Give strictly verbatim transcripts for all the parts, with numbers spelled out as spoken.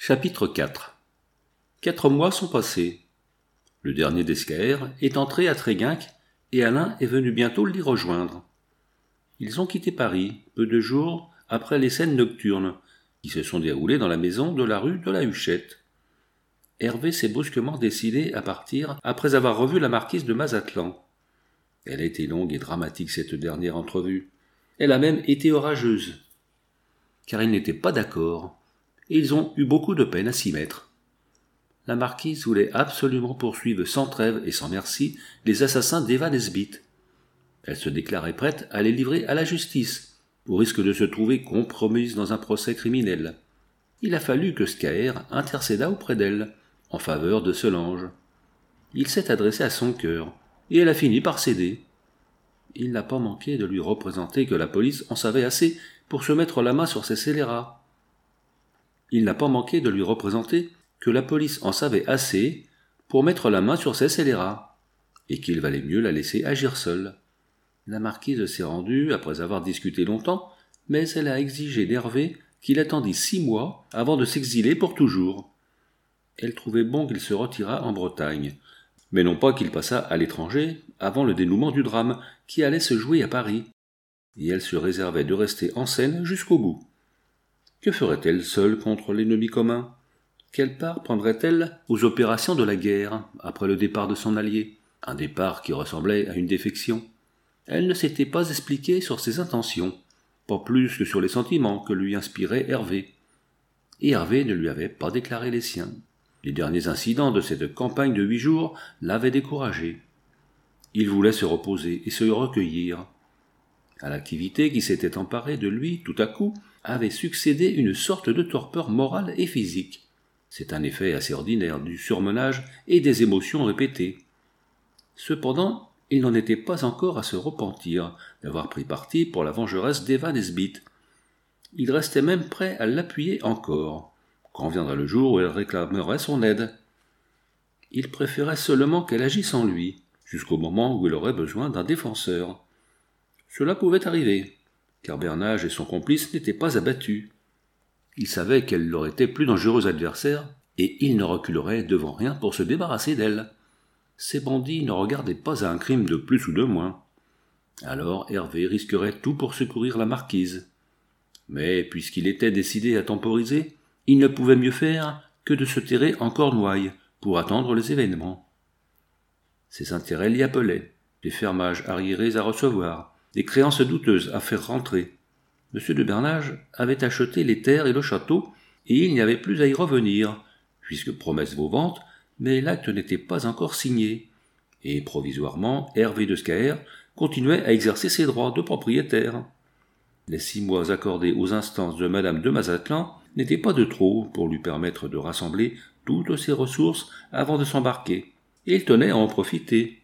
Chapitre quatre. Quatre mois sont passés. Le dernier des Scaër est entré à Tréguinck et Alain est venu bientôt l'y rejoindre. Ils ont quitté Paris peu de jours après les scènes nocturnes qui se sont déroulées dans la maison de la rue de la Huchette. Hervé s'est brusquement décidé à partir après avoir revu la marquise de Mazatlan. Elle a été longue et dramatique cette dernière entrevue. Elle a même été orageuse, car ils n'étaient pas d'accord, et ils ont eu beaucoup de peine à s'y mettre. La marquise voulait absolument poursuivre sans trêve et sans merci les assassins d'Eva Nesbitt. Elle se déclarait prête à les livrer à la justice, au risque de se trouver compromise dans un procès criminel. Il a fallu que Scaër intercédât auprès d'elle, en faveur de Solange. Il s'est adressé à son cœur, et elle a fini par céder. Il n'a pas manqué de lui représenter que la police en savait assez pour se mettre la main sur ses scélérats. Il n'a pas manqué de lui représenter que la police en savait assez pour mettre la main sur ses scélérats, et qu'il valait mieux la laisser agir seule. La marquise s'est rendue après avoir discuté longtemps, mais elle a exigé d'Hervé qu'il attendît six mois avant de s'exiler pour toujours. Elle trouvait bon qu'il se retirât en Bretagne, mais non pas qu'il passât à l'étranger avant le dénouement du drame qui allait se jouer à Paris, et elle se réservait de rester en scène jusqu'au bout. Que ferait-elle seule contre l'ennemi commun ? Quelle part prendrait-elle aux opérations de la guerre après le départ de son allié, un départ qui ressemblait à une défection ? Elle ne s'était pas expliquée sur ses intentions, pas plus que sur les sentiments que lui inspirait Hervé. Et Hervé ne lui avait pas déclaré les siens. Les derniers incidents de cette campagne de huit jours l'avaient découragé. Il voulait se reposer et se recueillir. À l'activité qui s'était emparée de lui tout à coup avait succédé une sorte de torpeur morale et physique. C'est un effet assez ordinaire du surmenage et des émotions répétées. Cependant, il n'en était pas encore à se repentir d'avoir pris parti pour la vengeresse d'Eva Nesbitt. Il restait même prêt à l'appuyer encore, quand viendra le jour où elle réclamerait son aide. Il préférait seulement qu'elle agisse en lui, jusqu'au moment où il aurait besoin d'un défenseur. Cela pouvait arriver, car Bernage et son complice n'étaient pas abattus. Il savait qu'elle leur était plus dangereuse adversaire, et il ne reculerait devant rien pour se débarrasser d'elle. Ces bandits ne regardaient pas à un crime de plus ou de moins. Alors Hervé risquerait tout pour secourir la marquise. Mais puisqu'il était décidé à temporiser, il ne pouvait mieux faire que de se terrer en Cornouailles pour attendre les événements. Ses intérêts l'y appelaient, des fermages arriérés à recevoir, des créances douteuses à faire rentrer. Monsieur de Bernage avait acheté les terres et le château, et il n'y avait plus à y revenir, puisque promesse vaut vente, mais l'acte n'était pas encore signé, et provisoirement Hervé de Scaër continuait à exercer ses droits de propriétaire. Les six mois accordés aux instances de madame de Mazatlan n'étaient pas de trop pour lui permettre de rassembler toutes ses ressources avant de s'embarquer, et il tenait à en profiter.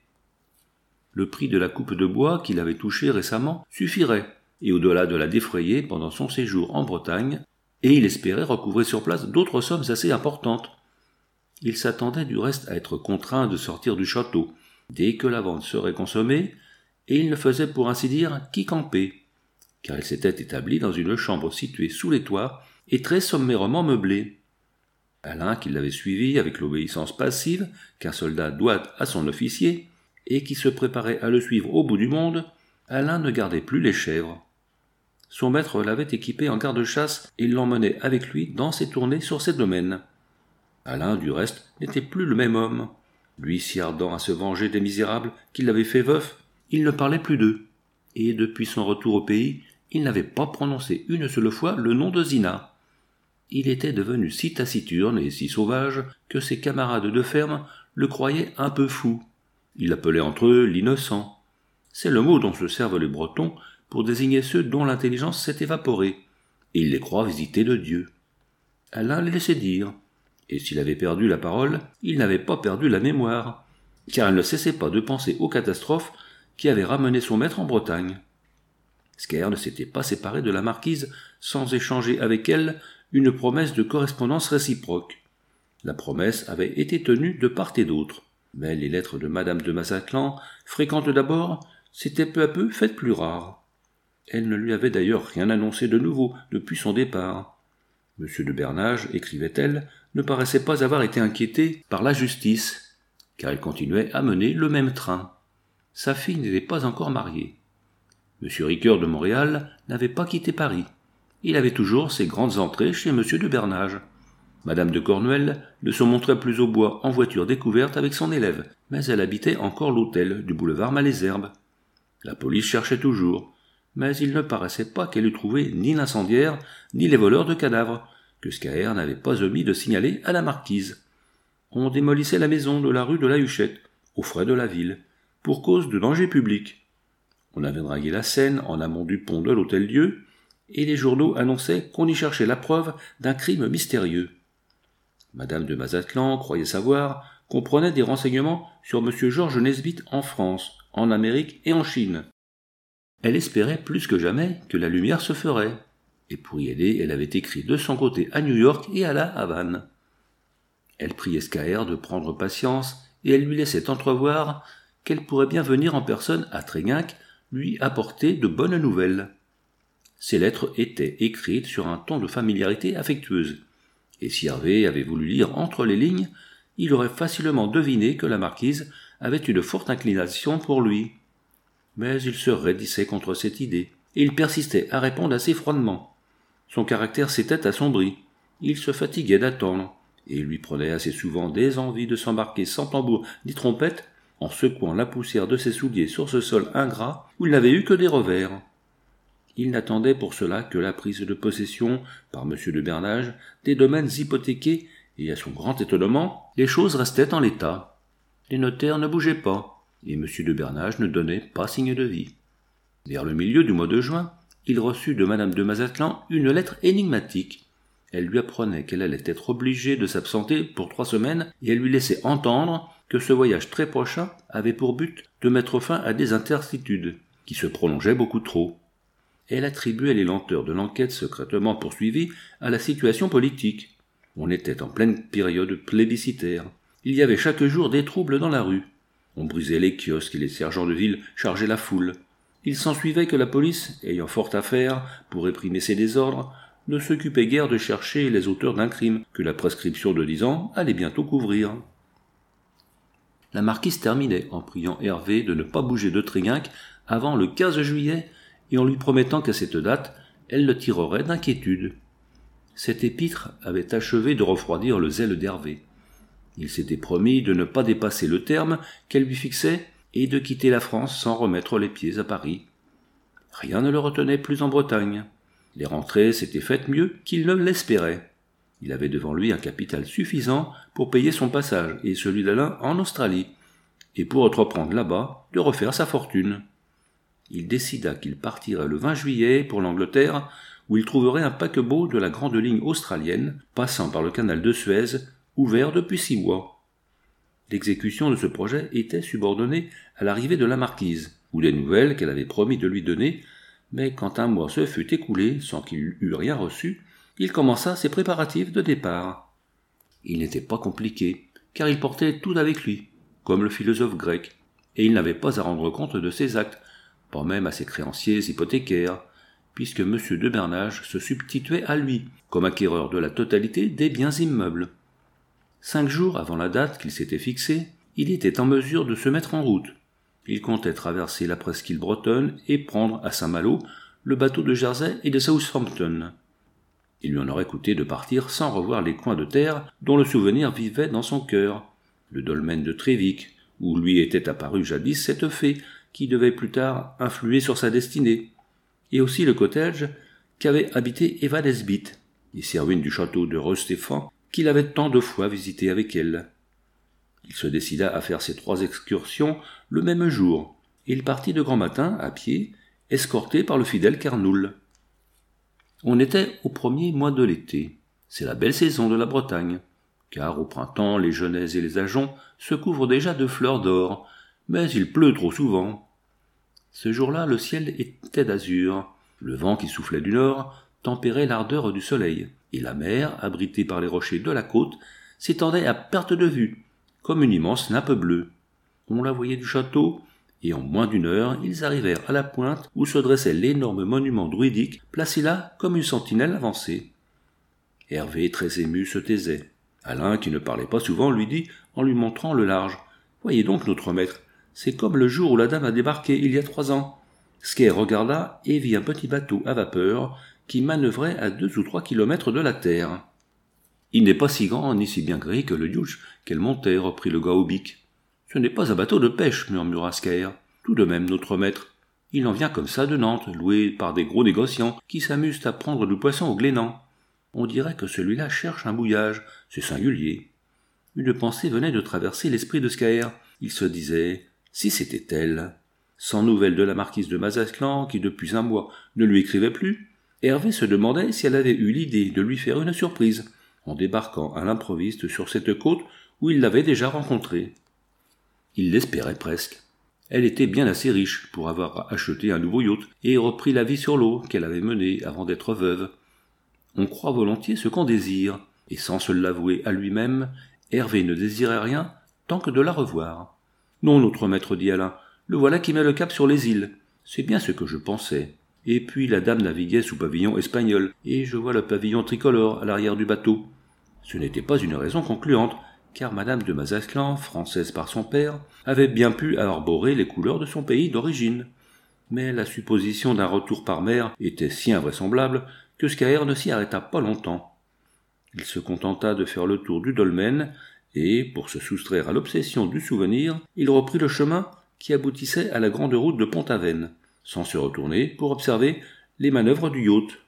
Le prix de la coupe de bois qu'il avait touchée récemment suffirait, et au-delà de la défrayer pendant son séjour en Bretagne, et il espérait recouvrer sur place d'autres sommes assez importantes. Il s'attendait du reste à être contraint de sortir du château dès que la vente serait consommée, et il ne faisait pour ainsi dire qu'y camper, car il s'était établi dans une chambre située sous les toits et très sommairement meublée. Alain, qui l'avait suivi avec l'obéissance passive qu'un soldat doit à son officier, et qui se préparait à le suivre au bout du monde, Alain ne gardait plus les chèvres. Son maître l'avait équipé en garde-chasse et l'emmenait avec lui dans ses tournées sur ses domaines. Alain, du reste, n'était plus le même homme. Lui si ardent à se venger des misérables qui l'avaient fait veuf, il ne parlait plus d'eux. Et depuis son retour au pays, il n'avait pas prononcé une seule fois le nom de Zina. Il était devenu si taciturne et si sauvage que ses camarades de ferme le croyaient un peu fou. Il l'appelait entre eux l'innocent. C'est le mot dont se servent les Bretons pour désigner ceux dont l'intelligence s'est évaporée, et il les croit visités de Dieu. Alain les laissait dire, et s'il avait perdu la parole, il n'avait pas perdu la mémoire, car il ne cessait pas de penser aux catastrophes qui avaient ramené son maître en Bretagne. Scaër ne s'était pas séparé de la marquise sans échanger avec elle une promesse de correspondance réciproque. La promesse avait été tenue de part et d'autre, mais les lettres de madame de Mazatlan, fréquentes d'abord, s'étaient peu à peu faites plus rares. Elle ne lui avait d'ailleurs rien annoncé de nouveau depuis son départ. Monsieur de Bernage, écrivait-elle, ne paraissait pas avoir été inquiété par la justice, car il continuait à mener le même train. Sa fille n'était pas encore mariée. Monsieur Ricoeur de Montréal n'avait pas quitté Paris. Il avait toujours ses grandes entrées chez Monsieur de Bernage. Madame de Cornuel ne se montrait plus au bois en voiture découverte avec son élève, mais elle habitait encore l'hôtel du boulevard Malesherbes. La police cherchait toujours, mais il ne paraissait pas qu'elle eût trouvé ni l'incendiaire, ni les voleurs de cadavres, que Scaër n'avait pas omis de signaler à la marquise. On démolissait la maison de la rue de la Huchette, aux frais de la ville, pour cause de danger public. On avait dragué la Seine en amont du pont de l'Hôtel-Dieu, et les journaux annonçaient qu'on y cherchait la preuve d'un crime mystérieux. Madame de Mazatlan croyait savoir qu'on prenait des renseignements sur M. Georges Nesbitt en France, en Amérique et en Chine. Elle espérait plus que jamais que la lumière se ferait, et pour y aider, elle avait écrit de son côté à New York et à la Havane. Elle priait Scaër de prendre patience, et elle lui laissait entrevoir qu'elle pourrait bien venir en personne à Tréguinck lui apporter de bonnes nouvelles. Ces lettres étaient écrites sur un ton de familiarité affectueuse, et si Hervé avait voulu lire entre les lignes, il aurait facilement deviné que la marquise avait une forte inclination pour lui. Mais il se raidissait contre cette idée, et il persistait à répondre assez froidement. Son caractère s'était assombri, il se fatiguait d'attendre, et il lui prenait assez souvent des envies de s'embarquer sans tambour ni trompette, en secouant la poussière de ses souliers sur ce sol ingrat où il n'avait eu que des revers. Il n'attendait pour cela que la prise de possession, par M. de Bernage, des domaines hypothéqués, et à son grand étonnement, les choses restaient en l'état. Les notaires ne bougeaient pas, et M. de Bernage ne donnait pas signe de vie. Vers le milieu du mois de juin, il reçut de Madame de Mazatlan une lettre énigmatique. Elle lui apprenait qu'elle allait être obligée de s'absenter pour trois semaines, et elle lui laissait entendre que ce voyage très prochain avait pour but de mettre fin à des incertitudes, qui se prolongeaient beaucoup trop. Elle attribuait les lenteurs de l'enquête secrètement poursuivie à la situation politique. On était en pleine période plébiscitaire. Il y avait chaque jour des troubles dans la rue. On brisait les kiosques et les sergents de ville chargeaient la foule. Il s'ensuivait que la police, ayant fort à faire pour réprimer ces désordres, ne s'occupait guère de chercher les auteurs d'un crime que la prescription de dix ans allait bientôt couvrir. La marquise terminait en priant Hervé de ne pas bouger de Tréguinck avant le quinze juillet et en lui promettant qu'à cette date, elle le tirerait d'inquiétude. Cette épître avait achevé de refroidir le zèle d'Hervé. Il s'était promis de ne pas dépasser le terme qu'elle lui fixait et de quitter la France sans remettre les pieds à Paris. Rien ne le retenait plus en Bretagne. Les rentrées s'étaient faites mieux qu'il ne l'espérait. Il avait devant lui un capital suffisant pour payer son passage et celui d'Alain en Australie, et pour entreprendre là-bas de refaire sa fortune. Il décida qu'il partirait le vingt juillet pour l'Angleterre, où il trouverait un paquebot de la grande ligne australienne, passant par le canal de Suez, ouvert depuis six mois. L'exécution de ce projet était subordonnée à l'arrivée de la marquise, ou des nouvelles qu'elle avait promis de lui donner, mais quand un mois se fut écoulé sans qu'il eût rien reçu, il commença ses préparatifs de départ. Il n'était pas compliqué, car il portait tout avec lui, comme le philosophe grec, et il n'avait pas à rendre compte de ses actes, pas même à ses créanciers hypothécaires, puisque M. de Bernage se substituait à lui, comme acquéreur de la totalité des biens immeubles. Cinq jours avant la date qu'il s'était fixée, il était en mesure de se mettre en route. Il comptait traverser la presqu'île bretonne et prendre à Saint-Malo le bateau de Jersey et de Southampton. Il lui en aurait coûté de partir sans revoir les coins de terre dont le souvenir vivait dans son cœur, le dolmen de Trévic, où lui était apparue jadis cette fée qui devait plus tard influer sur sa destinée, et aussi le cottage qu'avait habité Eva Nesbitt, et Servine du château de Rochestéphane qu'il avait tant de fois visité avec elle. Il se décida à faire ces trois excursions le même jour, et il partit de grand matin, à pied, escorté par le fidèle Carnoul. On était au premier mois de l'été. C'est la belle saison de la Bretagne, car au printemps les genêts et les ajoncs se couvrent déjà de fleurs d'or, mais il pleut trop souvent. Ce jour-là, le ciel était d'azur, le vent qui soufflait du nord tempérait l'ardeur du soleil, et la mer, abritée par les rochers de la côte, s'étendait à perte de vue, comme une immense nappe bleue. On la voyait du château, et en moins d'une heure, ils arrivèrent à la pointe où se dressait l'énorme monument druidique, placé là comme une sentinelle avancée. Hervé, très ému, se taisait. Alain, qui ne parlait pas souvent, lui dit, en lui montrant le large, « Voyez donc, notre maître, c'est comme le jour où la dame a débarqué, il y a trois ans. » Scaire regarda et vit un petit bateau à vapeur qui manœuvrait à deux ou trois kilomètres de la terre. « Il n'est pas si grand ni si bien gréé que le Dutch qu'elle montait, reprit le gars au bic. « Ce n'est pas un bateau de pêche, murmura Scaire. Tout de même, notre maître. Il en vient comme ça de Nantes, loué par des gros négociants qui s'amusent à prendre du poisson au Glénan. On dirait que celui-là cherche un bouillage, c'est singulier. » Une pensée venait de traverser l'esprit de Scaire. Il se disait « Si c'était elle !» Sans nouvelles de la marquise de Mazatlan, qui depuis un mois ne lui écrivait plus, Hervé se demandait si elle avait eu l'idée de lui faire une surprise, en débarquant à l'improviste sur cette côte où il l'avait déjà rencontrée. Il l'espérait presque. Elle était bien assez riche pour avoir acheté un nouveau yacht et repris la vie sur l'eau qu'elle avait menée avant d'être veuve. On croit volontiers ce qu'on désire, et sans se l'avouer à lui-même, Hervé ne désirait rien tant que de la revoir. « Non, notre maître, dit Alain, le voilà qui met le cap sur les îles. C'est bien ce que je pensais. Et puis la dame naviguait sous pavillon espagnol, et je vois le pavillon tricolore à l'arrière du bateau. » Ce n'était pas une raison concluante, car madame de Mazatlan, française par son père, avait bien pu arborer les couleurs de son pays d'origine. Mais la supposition d'un retour par mer était si invraisemblable que Scaër ne s'y arrêta pas longtemps. Il se contenta de faire le tour du dolmen, et, pour se soustraire à l'obsession du souvenir, il reprit le chemin qui aboutissait à la grande route de Pont-Aven, sans se retourner pour observer les manœuvres du yacht.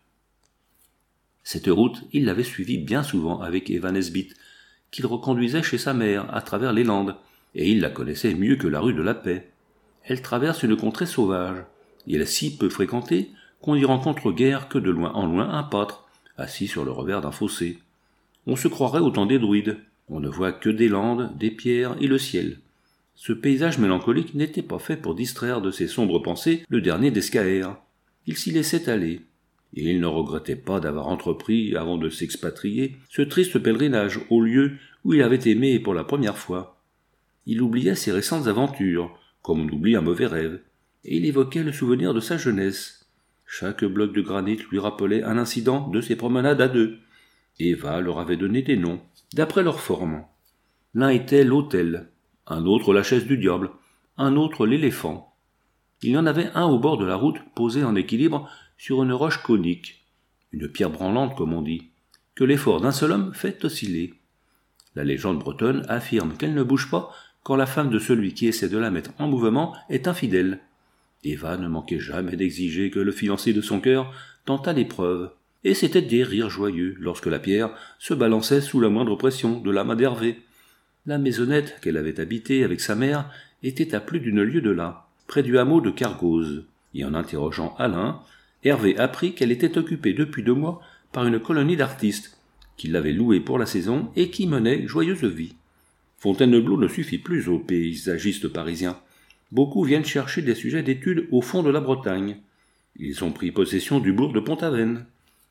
Cette route, il l'avait suivie bien souvent avec Eva Nesbitt, qu'il reconduisait chez sa mère à travers les Landes, et il la connaissait mieux que la rue de la Paix. Elle traverse une contrée sauvage, et elle est si peu fréquentée qu'on n'y rencontre guère que de loin en loin un pâtre, assis sur le revers d'un fossé. On se croirait au temps des druides, on ne voit que des landes, des pierres et le ciel. Ce paysage mélancolique n'était pas fait pour distraire de ses sombres pensées le dernier des Scaër. Il s'y laissait aller, et il ne regrettait pas d'avoir entrepris, avant de s'expatrier, ce triste pèlerinage au lieu où il avait aimé pour la première fois. Il oubliait ses récentes aventures, comme on oublie un mauvais rêve, et il évoquait le souvenir de sa jeunesse. Chaque bloc de granit lui rappelait un incident de ses promenades à deux. Eva leur avait donné des noms, d'après leur forme. L'un était l'autel, un autre la chaise du diable, un autre l'éléphant. Il y en avait un au bord de la route, posé en équilibre sur une roche conique, une pierre branlante comme on dit, que l'effort d'un seul homme fait osciller. La légende bretonne affirme qu'elle ne bouge pas quand la femme de celui qui essaie de la mettre en mouvement est infidèle. Eva ne manquait jamais d'exiger que le fiancé de son cœur tentât l'épreuve, et c'était des rires joyeux lorsque la pierre se balançait sous la moindre pression de la main d'Hervé. La maisonnette qu'elle avait habitée avec sa mère était à plus d'une lieue de là, près du hameau de Cargose, et en interrogeant Alain, Hervé apprit qu'elle était occupée depuis deux mois par une colonie d'artistes, qui l'avaient louée pour la saison et qui menait joyeuse vie. Fontainebleau ne suffit plus aux paysagistes parisiens. Beaucoup viennent chercher des sujets d'études au fond de la Bretagne. Ils ont pris possession du bourg de Pont-Aven.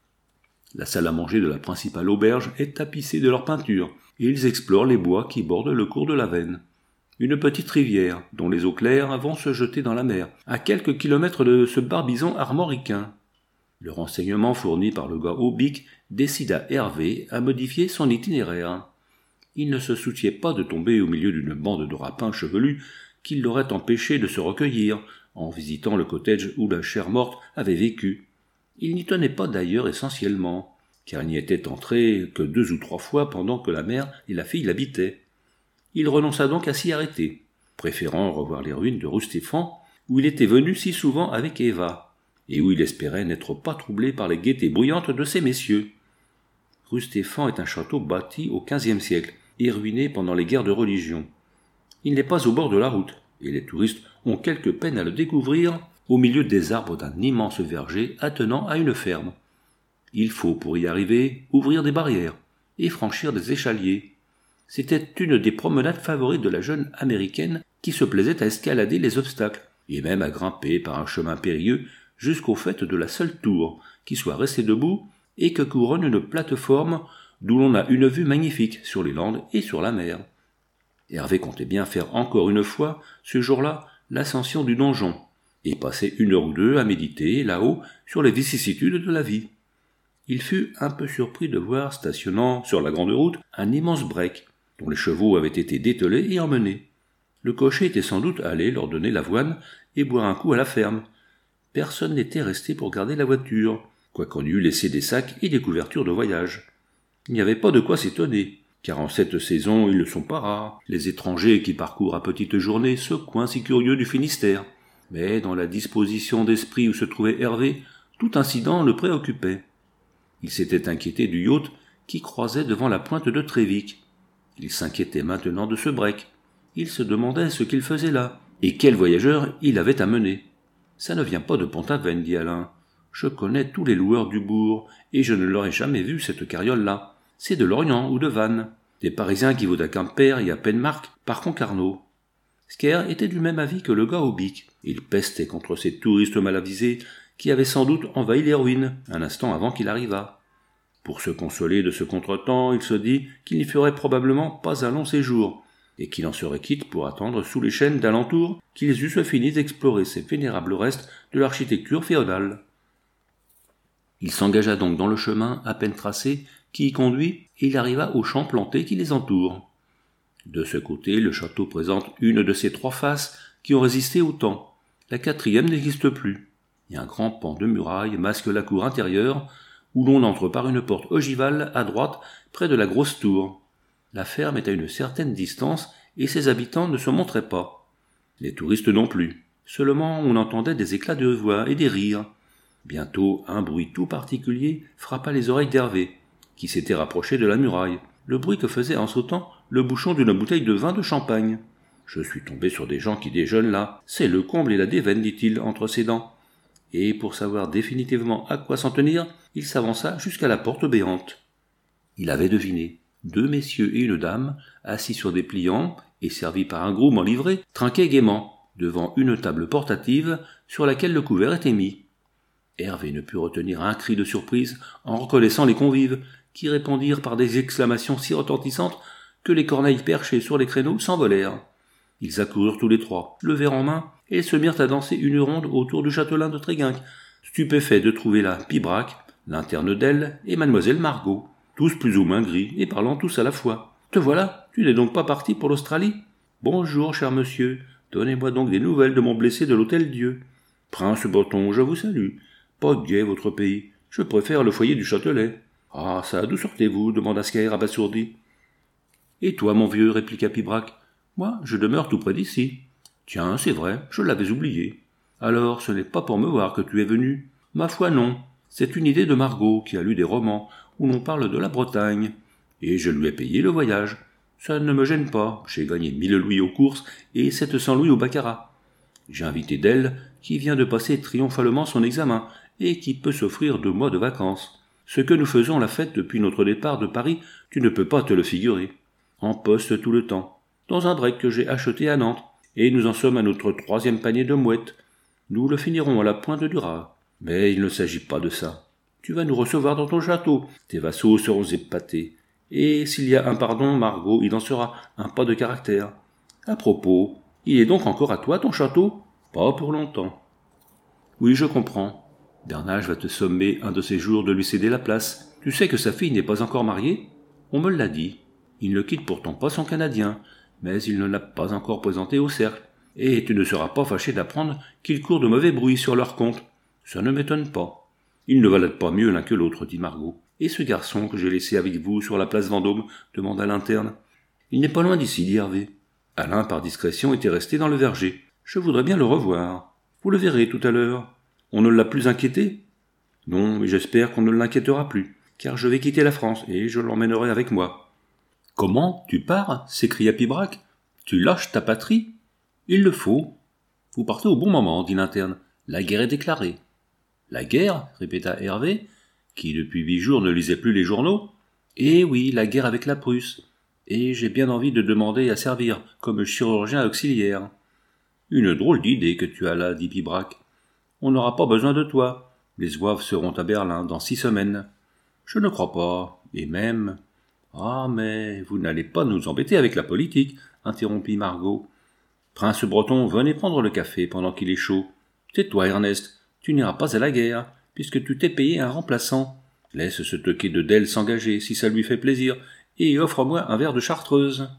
La salle à manger de la principale auberge est tapissée de leurs peintures, et ils explorent les bois qui bordent le cours de la Veine. Une petite rivière, dont les eaux claires vont se jeter dans la mer, à quelques kilomètres de ce barbizon armoricain. Le renseignement fourni par le gars au bic décida Hervé à modifier son itinéraire. Il ne se souciait pas de tomber au milieu d'une bande de rapins chevelus qui l'aurait empêché de se recueillir en visitant le cottage où la chère morte avait vécu. Il n'y tenait pas d'ailleurs essentiellement, car il n'y était entré que deux ou trois fois pendant que la mère et la fille l'habitaient. Il renonça donc à s'y arrêter, préférant revoir les ruines de Roustéphane, où il était venu si souvent avec Eva, et où il espérait n'être pas troublé par les gaietés bruyantes de ces messieurs. Roustéphane est un château bâti au quinzième siècle, et ruiné pendant les guerres de religion. Il n'est pas au bord de la route, et les touristes ont quelque peine à le découvrir au milieu des arbres d'un immense verger attenant à une ferme. Il faut, pour y arriver, ouvrir des barrières et franchir des échaliers. C'était une des promenades favorites de la jeune américaine qui se plaisait à escalader les obstacles, et même à grimper par un chemin périlleux jusqu'au fait de la seule tour qui soit restée debout et que couronne une plateforme d'où l'on a une vue magnifique sur les Landes et sur la mer. Hervé comptait bien faire encore une fois, ce jour-là, l'ascension du donjon, et passer une heure ou deux à méditer, là-haut, sur les vicissitudes de la vie. il fut un peu surpris de voir, stationnant sur la grande route, un immense break, dont les chevaux avaient été dételés et emmenés. Le cocher était sans doute allé leur donner l'avoine et boire un coup à la ferme. Personne n'était resté pour garder la voiture, quoiqu'on eût laissé des sacs et des couvertures de voyage. Il n'y avait pas de quoi s'étonner, car en cette saison ils ne sont pas rares, les étrangers qui parcourent à petite journée ce coin si curieux du Finistère. Mais dans la disposition d'esprit où se trouvait Hervé, tout incident le préoccupait. Il s'était inquiété du yacht qui croisait devant la pointe de Trévic. Il s'inquiétait maintenant de ce break. Il se demandait ce qu'il faisait là, et quel voyageur il avait amené. « Ça ne vient pas de Pont-Aven, dit Alain. Je connais tous les loueurs du bourg, et je ne l'aurais jamais vu, cette carriole-là. C'est de Lorient ou de Vannes, des Parisiens qui vaut à Quimper et à Penmarck par Concarneau. » Sker était du même avis que le gars au bic. Il pestait contre ces touristes mal avisés qui avaient sans doute envahi les ruines, un instant avant qu'il arrivât. Pour se consoler de ce contretemps, il se dit qu'il n'y ferait probablement pas un long séjour, et qu'il en serait quitte pour attendre sous les chênes d'alentour qu'ils eussent fini d'explorer ces vénérables restes de l'architecture féodale. Il s'engagea donc dans le chemin à peine tracé qui y conduit, et il arriva aux champs plantés qui les entourent. De ce côté, le château présente une de ces trois faces qui ont résisté au temps. La quatrième n'existe plus. Et un grand pan de muraille masque la cour intérieure, où l'on entre par une porte ogivale à droite près de la grosse tour. La ferme est à une certaine distance et ses habitants ne se montraient pas. Les touristes non plus. Seulement on entendait des éclats de voix et des rires. Bientôt un bruit tout particulier frappa les oreilles d'Hervé, qui s'était rapproché de la muraille. Le bruit que faisait en sautant le bouchon d'une bouteille de vin de champagne. « Je suis tombé sur des gens qui déjeunent là. C'est le comble et la déveine, dit-il entre ses dents. » Et pour savoir définitivement à quoi s'en tenir, il s'avança jusqu'à la porte béante. Il avait deviné. Deux messieurs et une dame, assis sur des pliants et servis par un groom en livrée, trinquaient gaiement, devant une table portative sur laquelle le couvert était mis. Hervé ne put retenir un cri de surprise en reconnaissant les convives, qui répondirent par des exclamations si retentissantes que les corneilles perchées sur les créneaux s'envolèrent. Ils accoururent tous les trois, le verre en main, et se mirent à danser une ronde autour du châtelain de Tréguinck, stupéfaits de trouver là Pibrac, l'interne d'elle, et mademoiselle Margot, tous plus ou moins gris, et parlant tous à la fois. « Te voilà, tu n'es donc pas parti pour l'Australie ? Bonjour, cher monsieur, donnez-moi donc des nouvelles de mon blessé de l'Hôtel-Dieu. Prince Breton, je vous salue. Pas gai votre pays, je préfère le foyer du Châtelet. Ah, ça, d'où sortez-vous ? Demanda Sker abasourdi. Et toi, mon vieux, répliqua Pibrac. Moi, je demeure tout près d'ici. Tiens, c'est vrai, je l'avais oublié. Alors, ce n'est pas pour me voir que tu es venu ? Ma foi, non. C'est une idée de Margot, qui a lu des romans où l'on parle de la Bretagne. Et je lui ai payé le voyage. Ça ne me gêne pas, j'ai gagné mille louis aux courses et sept cents louis au baccarat. J'ai invité d'elle, qui vient de passer triomphalement son examen, et qui peut s'offrir deux mois de vacances. Ce que nous faisons la fête depuis notre départ de Paris, tu ne peux pas te le figurer. En poste tout le temps, dans un break que j'ai acheté à Nantes, et nous en sommes à notre troisième panier de mouettes. Nous le finirons à la pointe du Raz. Mais il ne s'agit pas de ça. Tu vas nous recevoir dans ton château, tes vassaux seront épatés. Et s'il y a un pardon, Margot, il en sera un pas de caractère. À propos, il est donc encore à toi ton château ? Pas pour longtemps. Oui, je comprends. Bernage va te sommer un de ces jours de lui céder la place. Tu sais que sa fille n'est pas encore mariée ? On me l'a dit. Il ne quitte pourtant pas son Canadien, mais il ne l'a pas encore présenté au cercle. Et tu ne seras pas fâché d'apprendre qu'il court de mauvais bruits sur leur compte. Ça ne m'étonne pas. Ils ne valent pas mieux l'un que l'autre, dit Margot. Et ce garçon que j'ai laissé avec vous sur la place Vendôme ? Demanda l'interne. Il n'est pas loin d'ici, dit Hervé. Alain, par discrétion, était resté dans le verger. Je voudrais bien le revoir. Vous le verrez tout à l'heure. On ne l'a plus inquiété ? Non, mais j'espère qu'on ne l'inquiétera plus, car je vais quitter la France, et je l'emmènerai avec moi. Comment ? Tu pars ? S'écria Pibrac. Tu lâches ta patrie ? Il le faut. Vous partez au bon moment, dit l'interne. La guerre est déclarée. La guerre ? Répéta Hervé, qui depuis huit jours ne lisait plus les journaux. Eh oui, la guerre avec la Prusse. Et j'ai bien envie de demander à servir comme chirurgien auxiliaire. Une drôle d'idée que tu as là, dit Pibrac. On n'aura pas besoin de toi. Les zouaves seront à Berlin dans six semaines. Je ne crois pas. Et même... Ah, mais vous n'allez pas nous embêter avec la politique, interrompit Margot. Prince Breton, venez prendre le café pendant qu'il est chaud. Tais-toi, Ernest, tu n'iras pas à la guerre, puisque tu t'es payé un remplaçant. Laisse ce toquet de Dell s'engager, si ça lui fait plaisir, et offre-moi un verre de chartreuse.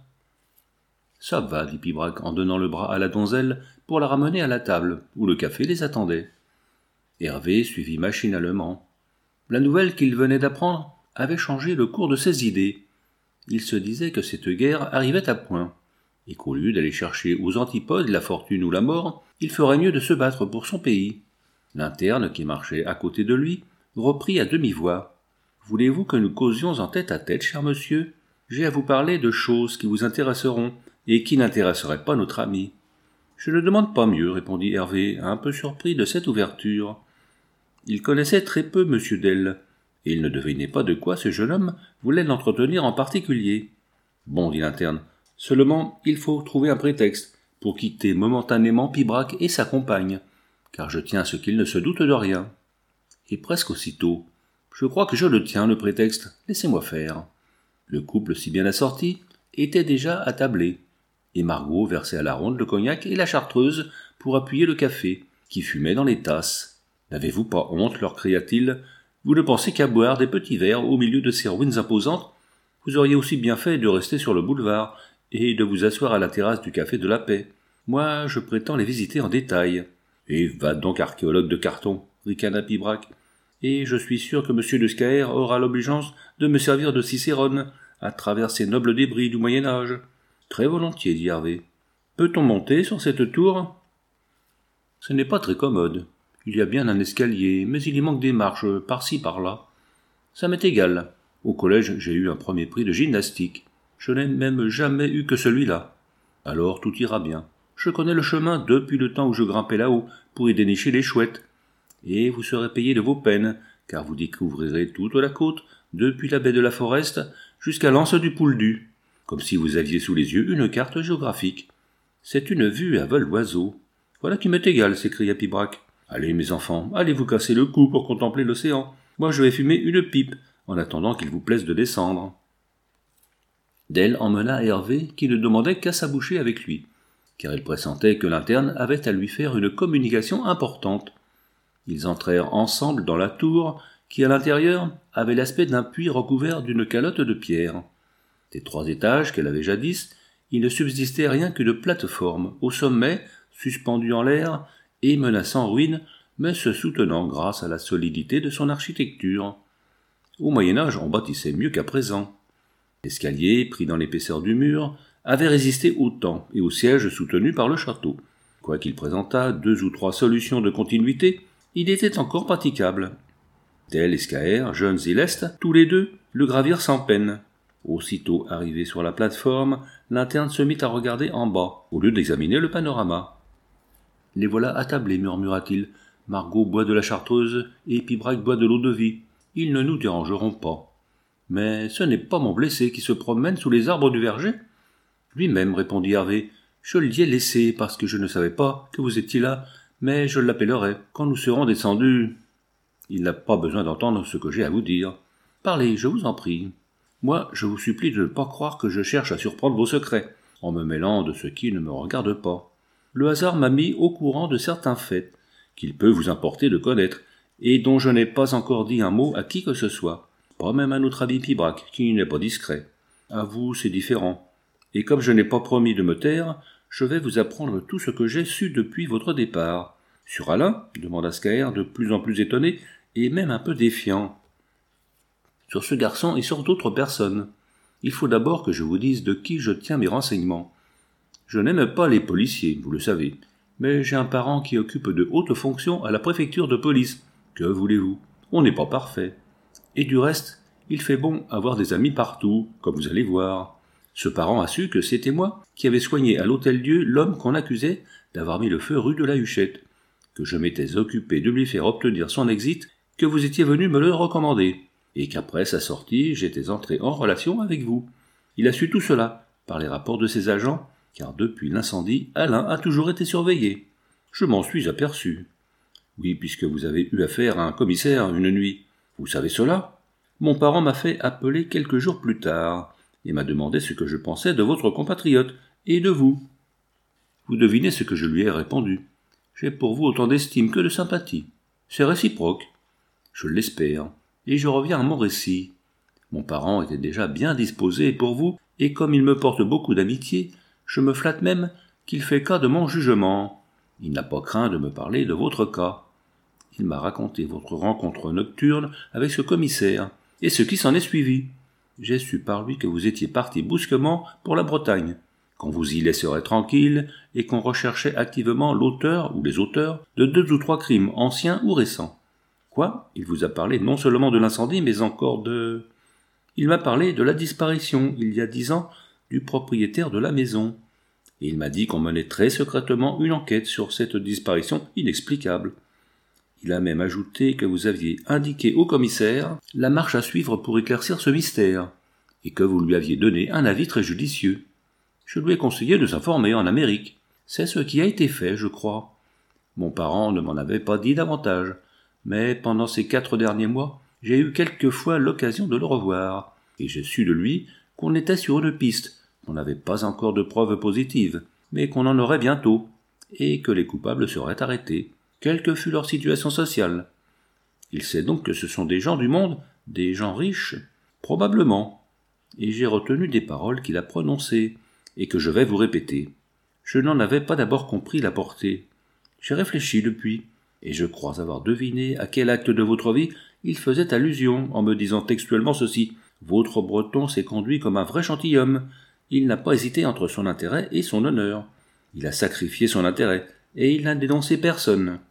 Ça va, dit Pibrac en donnant le bras à la donzelle pour la ramener à la table, où le café les attendait. Hervé suivit machinalement. La nouvelle qu'il venait d'apprendre avait changé le cours de ses idées. Il se disait que cette guerre arrivait à point, et qu'au lieu d'aller chercher aux antipodes la fortune ou la mort, il ferait mieux de se battre pour son pays. L'interne, qui marchait à côté de lui, reprit à demi-voix. « Voulez-vous que nous causions en tête à tête, cher monsieur ? J'ai à vous parler de choses qui vous intéresseront et qui n'intéresseraient pas notre ami. »« Je ne demande pas mieux, » répondit Hervé, un peu surpris de cette ouverture. Il connaissait très peu M. Dell, et il ne devinait pas de quoi ce jeune homme voulait l'entretenir en particulier. « Bon, dit l'interne, seulement il faut trouver un prétexte pour quitter momentanément Pibrac et sa compagne, car je tiens à ce qu'il ne se doute de rien. » Et presque aussitôt, « Je crois que je le tiens, le prétexte, laissez-moi faire. » Le couple si bien assorti était déjà attablé, et Margot versait à la ronde le cognac et la chartreuse pour appuyer le café, qui fumait dans les tasses. « N'avez-vous pas honte, leur cria-t-il, vous ne pensez qu'à boire des petits verres au milieu de ces ruines imposantes? Vous auriez aussi bien fait de rester sur le boulevard et de vous asseoir à la terrasse du Café de la Paix. Moi, je prétends les visiter en détail. »« Et va donc, archéologue de carton, » ricana Pibrac. « Et je suis sûr que M. de Scaër aura l'obligeance de me servir de Cicérone à travers ces nobles débris du Moyen-Âge. »« Très volontiers, dit Hervé. Peut-on monter sur cette tour ? » Ce n'est pas très commode. Il y a bien un escalier, mais il y manque des marches par-ci par-là. Ça m'est égal. Au collège, j'ai eu un premier prix de gymnastique. Je n'ai même jamais eu que celui-là. Alors tout ira bien. Je connais le chemin depuis le temps où je grimpais là-haut pour y dénicher les chouettes. Et vous serez payé de vos peines, car vous découvrirez toute la côte, depuis la baie de la Forest jusqu'à l'anse du Pouldu, comme si vous aviez sous les yeux une carte géographique. C'est une vue à vol d'oiseau. Voilà qui m'est égal, s'écria Pibrac. Allez, mes enfants, allez vous casser le cou pour contempler l'océan. Moi, je vais fumer une pipe, en attendant qu'il vous plaise de descendre. Dell emmena Hervé, qui ne demandait qu'à s'aboucher avec lui, car il pressentait que l'interne avait à lui faire une communication importante. Ils entrèrent ensemble dans la tour, qui, à l'intérieur, avait l'aspect d'un puits recouvert d'une calotte de pierre. Des trois étages qu'elle avait jadis, il ne subsistait rien qu'une plateforme, au sommet, suspendue en l'air, et menaçant ruine, mais se soutenant grâce à la solidité de son architecture. Au Moyen-Âge, on bâtissait mieux qu'à présent. L'escalier, pris dans l'épaisseur du mur, avait résisté au temps et au siège soutenu par le château. Quoiqu'il présentât deux ou trois solutions de continuité, il était encore praticable. Dell et Scaër, jeunes et lestes, tous les deux, le gravirent sans peine. Aussitôt arrivé sur la plateforme, l'interne se mit à regarder en bas, au lieu d'examiner le panorama. « Les voilà attablés, murmura-t-il. Margot boit de la chartreuse et Pibrac boit de l'eau-de-vie. Ils ne nous dérangeront pas. Mais ce n'est pas mon blessé qui se promène sous les arbres du verger ? » Lui-même, répondit Hervé. Je l'y ai laissé parce que je ne savais pas que vous étiez là, mais je l'appellerai quand nous serons descendus. Il n'a pas besoin d'entendre ce que j'ai à vous dire. Parlez, je vous en prie. Moi, je vous supplie de ne pas croire que je cherche à surprendre vos secrets, en me mêlant de ce qui ne me regarde pas. Le hasard m'a mis au courant de certains faits, qu'il peut vous importer de connaître, et dont je n'ai pas encore dit un mot à qui que ce soit, pas même à notre ami Pibrac, qui n'est pas discret. À vous, c'est différent. Et comme je n'ai pas promis de me taire, je vais vous apprendre tout ce que j'ai su depuis votre départ. Sur Alain ? Demanda Scaër, de plus en plus étonné, et même un peu défiant. Sur ce garçon et sur d'autres personnes. Il faut d'abord que je vous dise de qui je tiens mes renseignements. Je n'aime pas les policiers, vous le savez, mais j'ai un parent qui occupe de hautes fonctions à la préfecture de police. Que voulez-vous ? On n'est pas parfait. Et du reste, il fait bon avoir des amis partout, comme vous allez voir. Ce parent a su que c'était moi qui avais soigné à l'Hôtel-Dieu l'homme qu'on accusait d'avoir mis le feu rue de la Huchette, que je m'étais occupé de lui faire obtenir son exit, que vous étiez venu me le recommander, et qu'après sa sortie, j'étais entré en relation avec vous. Il a su tout cela, par les rapports de ses agents, car depuis l'incendie, Alain a toujours été surveillé. Je m'en suis aperçu. Oui, puisque vous avez eu affaire à un commissaire une nuit. Vous savez cela ? Mon parent m'a fait appeler quelques jours plus tard, et m'a demandé ce que je pensais de votre compatriote, et de vous. Vous devinez ce que je lui ai répondu. J'ai pour vous autant d'estime que de sympathie. C'est réciproque. Je l'espère. et je reviens à mon récit. Mon parent était déjà bien disposé pour vous, et comme il me porte beaucoup d'amitié, je me flatte même qu'il fait cas de mon jugement. Il n'a pas craint de me parler de votre cas. Il m'a raconté votre rencontre nocturne avec ce commissaire, et ce qui s'en est suivi. J'ai su par lui que vous étiez parti brusquement pour la Bretagne, qu'on vous y laisserait tranquille, et qu'on recherchait activement l'auteur ou les auteurs de deux ou trois crimes anciens ou récents. Quoi ? Il vous a parlé non seulement de l'incendie, mais encore de... Il m'a parlé de la disparition, il y a dix ans, du propriétaire de la maison. Et il m'a dit qu'on menait très secrètement une enquête sur cette disparition inexplicable. Il a même ajouté que vous aviez indiqué au commissaire la marche à suivre pour éclaircir ce mystère, et que vous lui aviez donné un avis très judicieux. Je lui ai conseillé de s'informer en Amérique. C'est ce qui a été fait, je crois. Mon parent ne m'en avait pas dit davantage, mais pendant ces quatre derniers mois, j'ai eu quelquefois l'occasion de le revoir, et j'ai su de lui qu'on était sur une piste, qu'on n'avait pas encore de preuves positives, mais qu'on en aurait bientôt, et que les coupables seraient arrêtés, quelle que fût leur situation sociale. Il sait donc que ce sont des gens du monde, des gens riches, probablement, et j'ai retenu des paroles qu'il a prononcées, et que je vais vous répéter. Je n'en avais pas d'abord compris la portée. J'ai réfléchi depuis, et je crois avoir deviné à quel acte de votre vie il faisait allusion en me disant textuellement ceci. Votre Breton s'est conduit comme un vrai gentilhomme. Il n'a pas hésité entre son intérêt et son honneur. Il a sacrifié son intérêt, et il n'a dénoncé personne.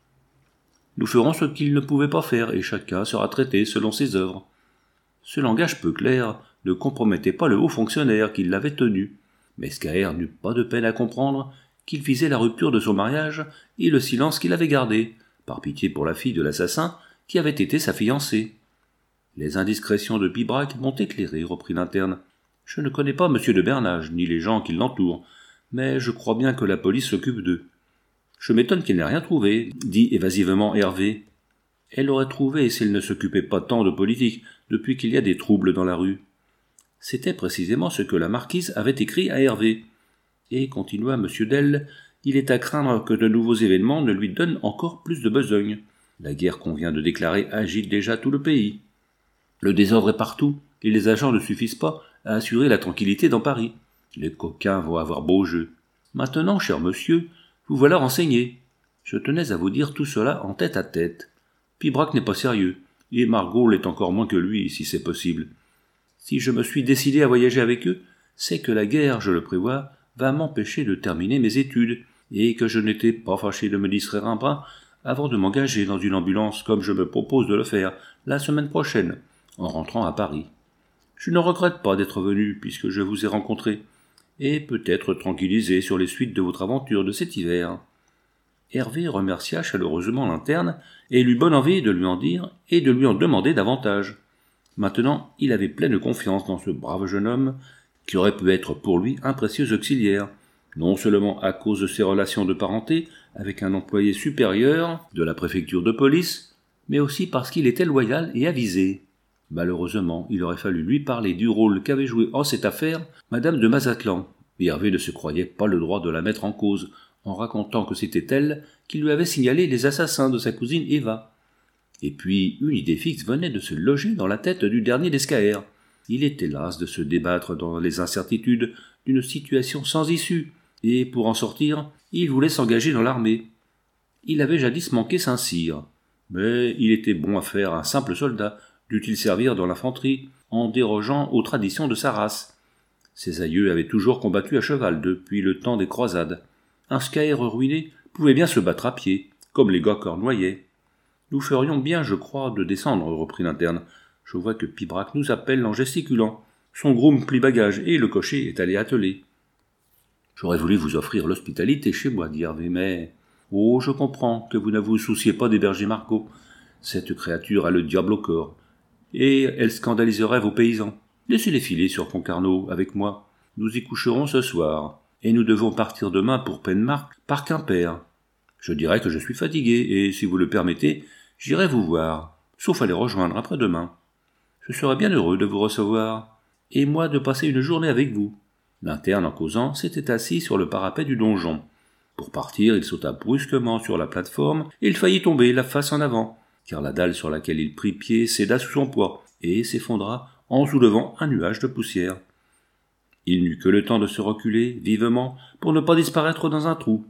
Nous ferons ce qu'il ne pouvait pas faire, et chacun sera traité selon ses œuvres. Ce langage peu clair ne compromettait pas le haut fonctionnaire qui l'avait tenu, mais Scaër n'eut pas de peine à comprendre qu'il visait la rupture de son mariage et le silence qu'il avait gardé, par pitié pour la fille de l'assassin qui avait été sa fiancée. Les indiscrétions de Pibrac m'ont éclairé, reprit l'interne. Je ne connais pas M. de Bernage, ni les gens qui l'entourent, mais je crois bien que la police s'occupe d'eux. Je m'étonne qu'il n'ait rien trouvé, dit évasivement Hervé. Elle aurait trouvé s'il ne s'occupait pas tant de politique depuis qu'il y a des troubles dans la rue. C'était précisément ce que la marquise avait écrit à Hervé. Et, continua M. Dell, il est à craindre que de nouveaux événements ne lui donnent encore plus de besogne. La guerre qu'on vient de déclarer agite déjà tout le pays. Le désordre est partout, et les agents ne suffisent pas à assurer la tranquillité dans Paris. Les coquins vont avoir beau jeu. Maintenant, cher monsieur, vous voilà renseigné. Je tenais à vous dire tout cela en tête à tête. Pibrac n'est pas sérieux, et Margot l'est encore moins que lui, si c'est possible. Si je me suis décidé à voyager avec eux, c'est que la guerre, je le prévois, va m'empêcher de terminer mes études, et que je n'étais pas fâché de me distraire un bras avant de m'engager dans une ambulance comme je me propose de le faire la semaine prochaine, en rentrant à Paris. Je ne regrette pas d'être venu, puisque je vous ai rencontré, et peut-être tranquillisé sur les suites de votre aventure de cet hiver. Hervé remercia chaleureusement l'interne, et il eut bonne envie de lui en dire et de lui en demander davantage. Maintenant, il avait pleine confiance dans ce brave jeune homme, qui aurait pu être pour lui un précieux auxiliaire, non seulement à cause de ses relations de parenté avec un employé supérieur de la préfecture de police, mais aussi parce qu'il était loyal et avisé. Malheureusement, il aurait fallu lui parler du rôle qu'avait joué en cette affaire Madame de Mazatlan, et Hervé ne se croyait pas le droit de la mettre en cause, en racontant que c'était elle qui lui avait signalé les assassins de sa cousine Eva. Et puis, une idée fixe venait de se loger dans la tête du dernier des Scaër. Il était las de se débattre dans les incertitudes d'une situation sans issue, et pour en sortir, il voulait s'engager dans l'armée. Il avait jadis manqué Saint-Cyr, mais il était bon à faire un simple soldat, dût-il servir dans l'infanterie, en dérogeant aux traditions de sa race. Ses aïeux avaient toujours combattu à cheval depuis le temps des croisades. Un Scaër ruiné pouvait bien se battre à pied, comme les gars cornouaillais. Nous ferions bien, je crois, de descendre, reprit l'interne. Je vois que Pibrac nous appelle en gesticulant. Son groom plie bagage et le cocher est allé atteler. J'aurais voulu vous offrir l'hospitalité chez moi, dit Hervé, mais... Oh, je comprends que vous ne vous souciez pas d'héberger Margot. Cette créature a le diable au corps, et elle scandaliserait vos paysans. Laissez-les filer sur Concarneau avec moi. Nous y coucherons ce soir, et nous devons partir demain pour Penmarck par Quimper. Je dirai que je suis fatigué, et si vous le permettez, j'irai vous voir, sauf à les rejoindre après-demain. Je serai bien heureux de vous recevoir, et moi de passer une journée avec vous. L'interne, en causant, s'était assis sur le parapet du donjon. Pour partir, il sauta brusquement sur la plate-forme, et il faillit tomber la face en avant. car la dalle sur laquelle il prit pied céda sous son poids et s'effondra en soulevant un nuage de poussière. Il n'eut que le temps de se reculer vivement pour ne pas disparaître dans un trou.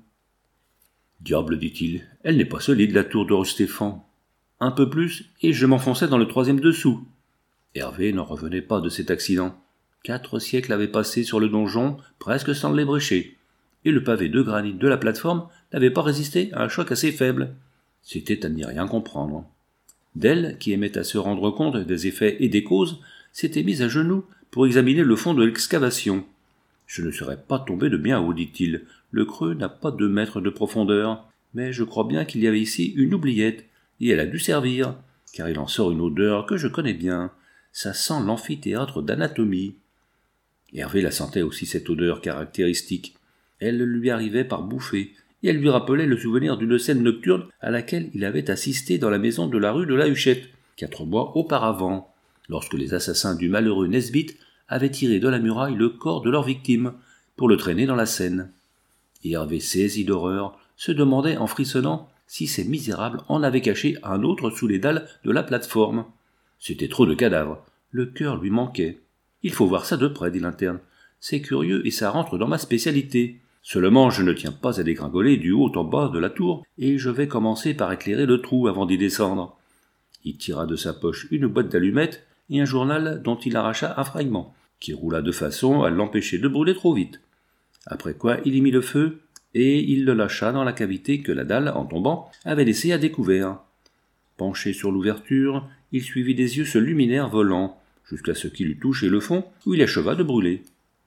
« Diable, dit-il, elle n'est pas solide, la tour de Rostéphane. Un peu plus, et je m'enfonçais dans le troisième dessous. » Hervé n'en revenait pas de cet accident. Quatre siècles avaient passé sur le donjon, presque sans l'ébrécher, et le pavé de granit de la plateforme n'avait pas résisté à un choc assez faible. C'était à n'y rien comprendre. Dell, qui aimait à se rendre compte des effets et des causes, s'était mise à genoux pour examiner le fond de l'excavation. « Je ne serais pas tombé de bien haut, dit-il. Le creux n'a pas deux mètres de profondeur, mais je crois bien qu'il y avait ici une oubliette, et elle a dû servir, car il en sort une odeur que je connais bien. Ça sent l'amphithéâtre d'anatomie. » Hervé la sentait aussi, cette odeur caractéristique. Elle lui arrivait par bouffées, et elle lui rappelait le souvenir d'une scène nocturne à laquelle il avait assisté dans la maison de la rue de la Huchette, quatre mois auparavant, lorsque les assassins du malheureux Nesbit avaient tiré de la muraille le corps de leur victime pour le traîner dans la Seine. Et Hervé, saisi d'horreur, se demandait en frissonnant si ces misérables en avaient caché un autre sous les dalles de la plateforme. C'était trop de cadavres, le cœur lui manquait. « Il faut voir ça de près, dit l'interne. C'est curieux et ça rentre dans ma spécialité. Seulement, je ne tiens pas à dégringoler du haut en bas de la tour, et je vais commencer par éclairer le trou avant d'y descendre. » Il tira de sa poche une boîte d'allumettes et un journal dont il arracha un fragment, qui roula de façon à l'empêcher de brûler trop vite. Après quoi, il y mit le feu, et il le lâcha dans la cavité que la dalle, en tombant, avait laissée à découvert. Penché sur l'ouverture, il suivit des yeux ce luminaire volant, jusqu'à ce qu'il eût touché le fond, où il acheva de brûler.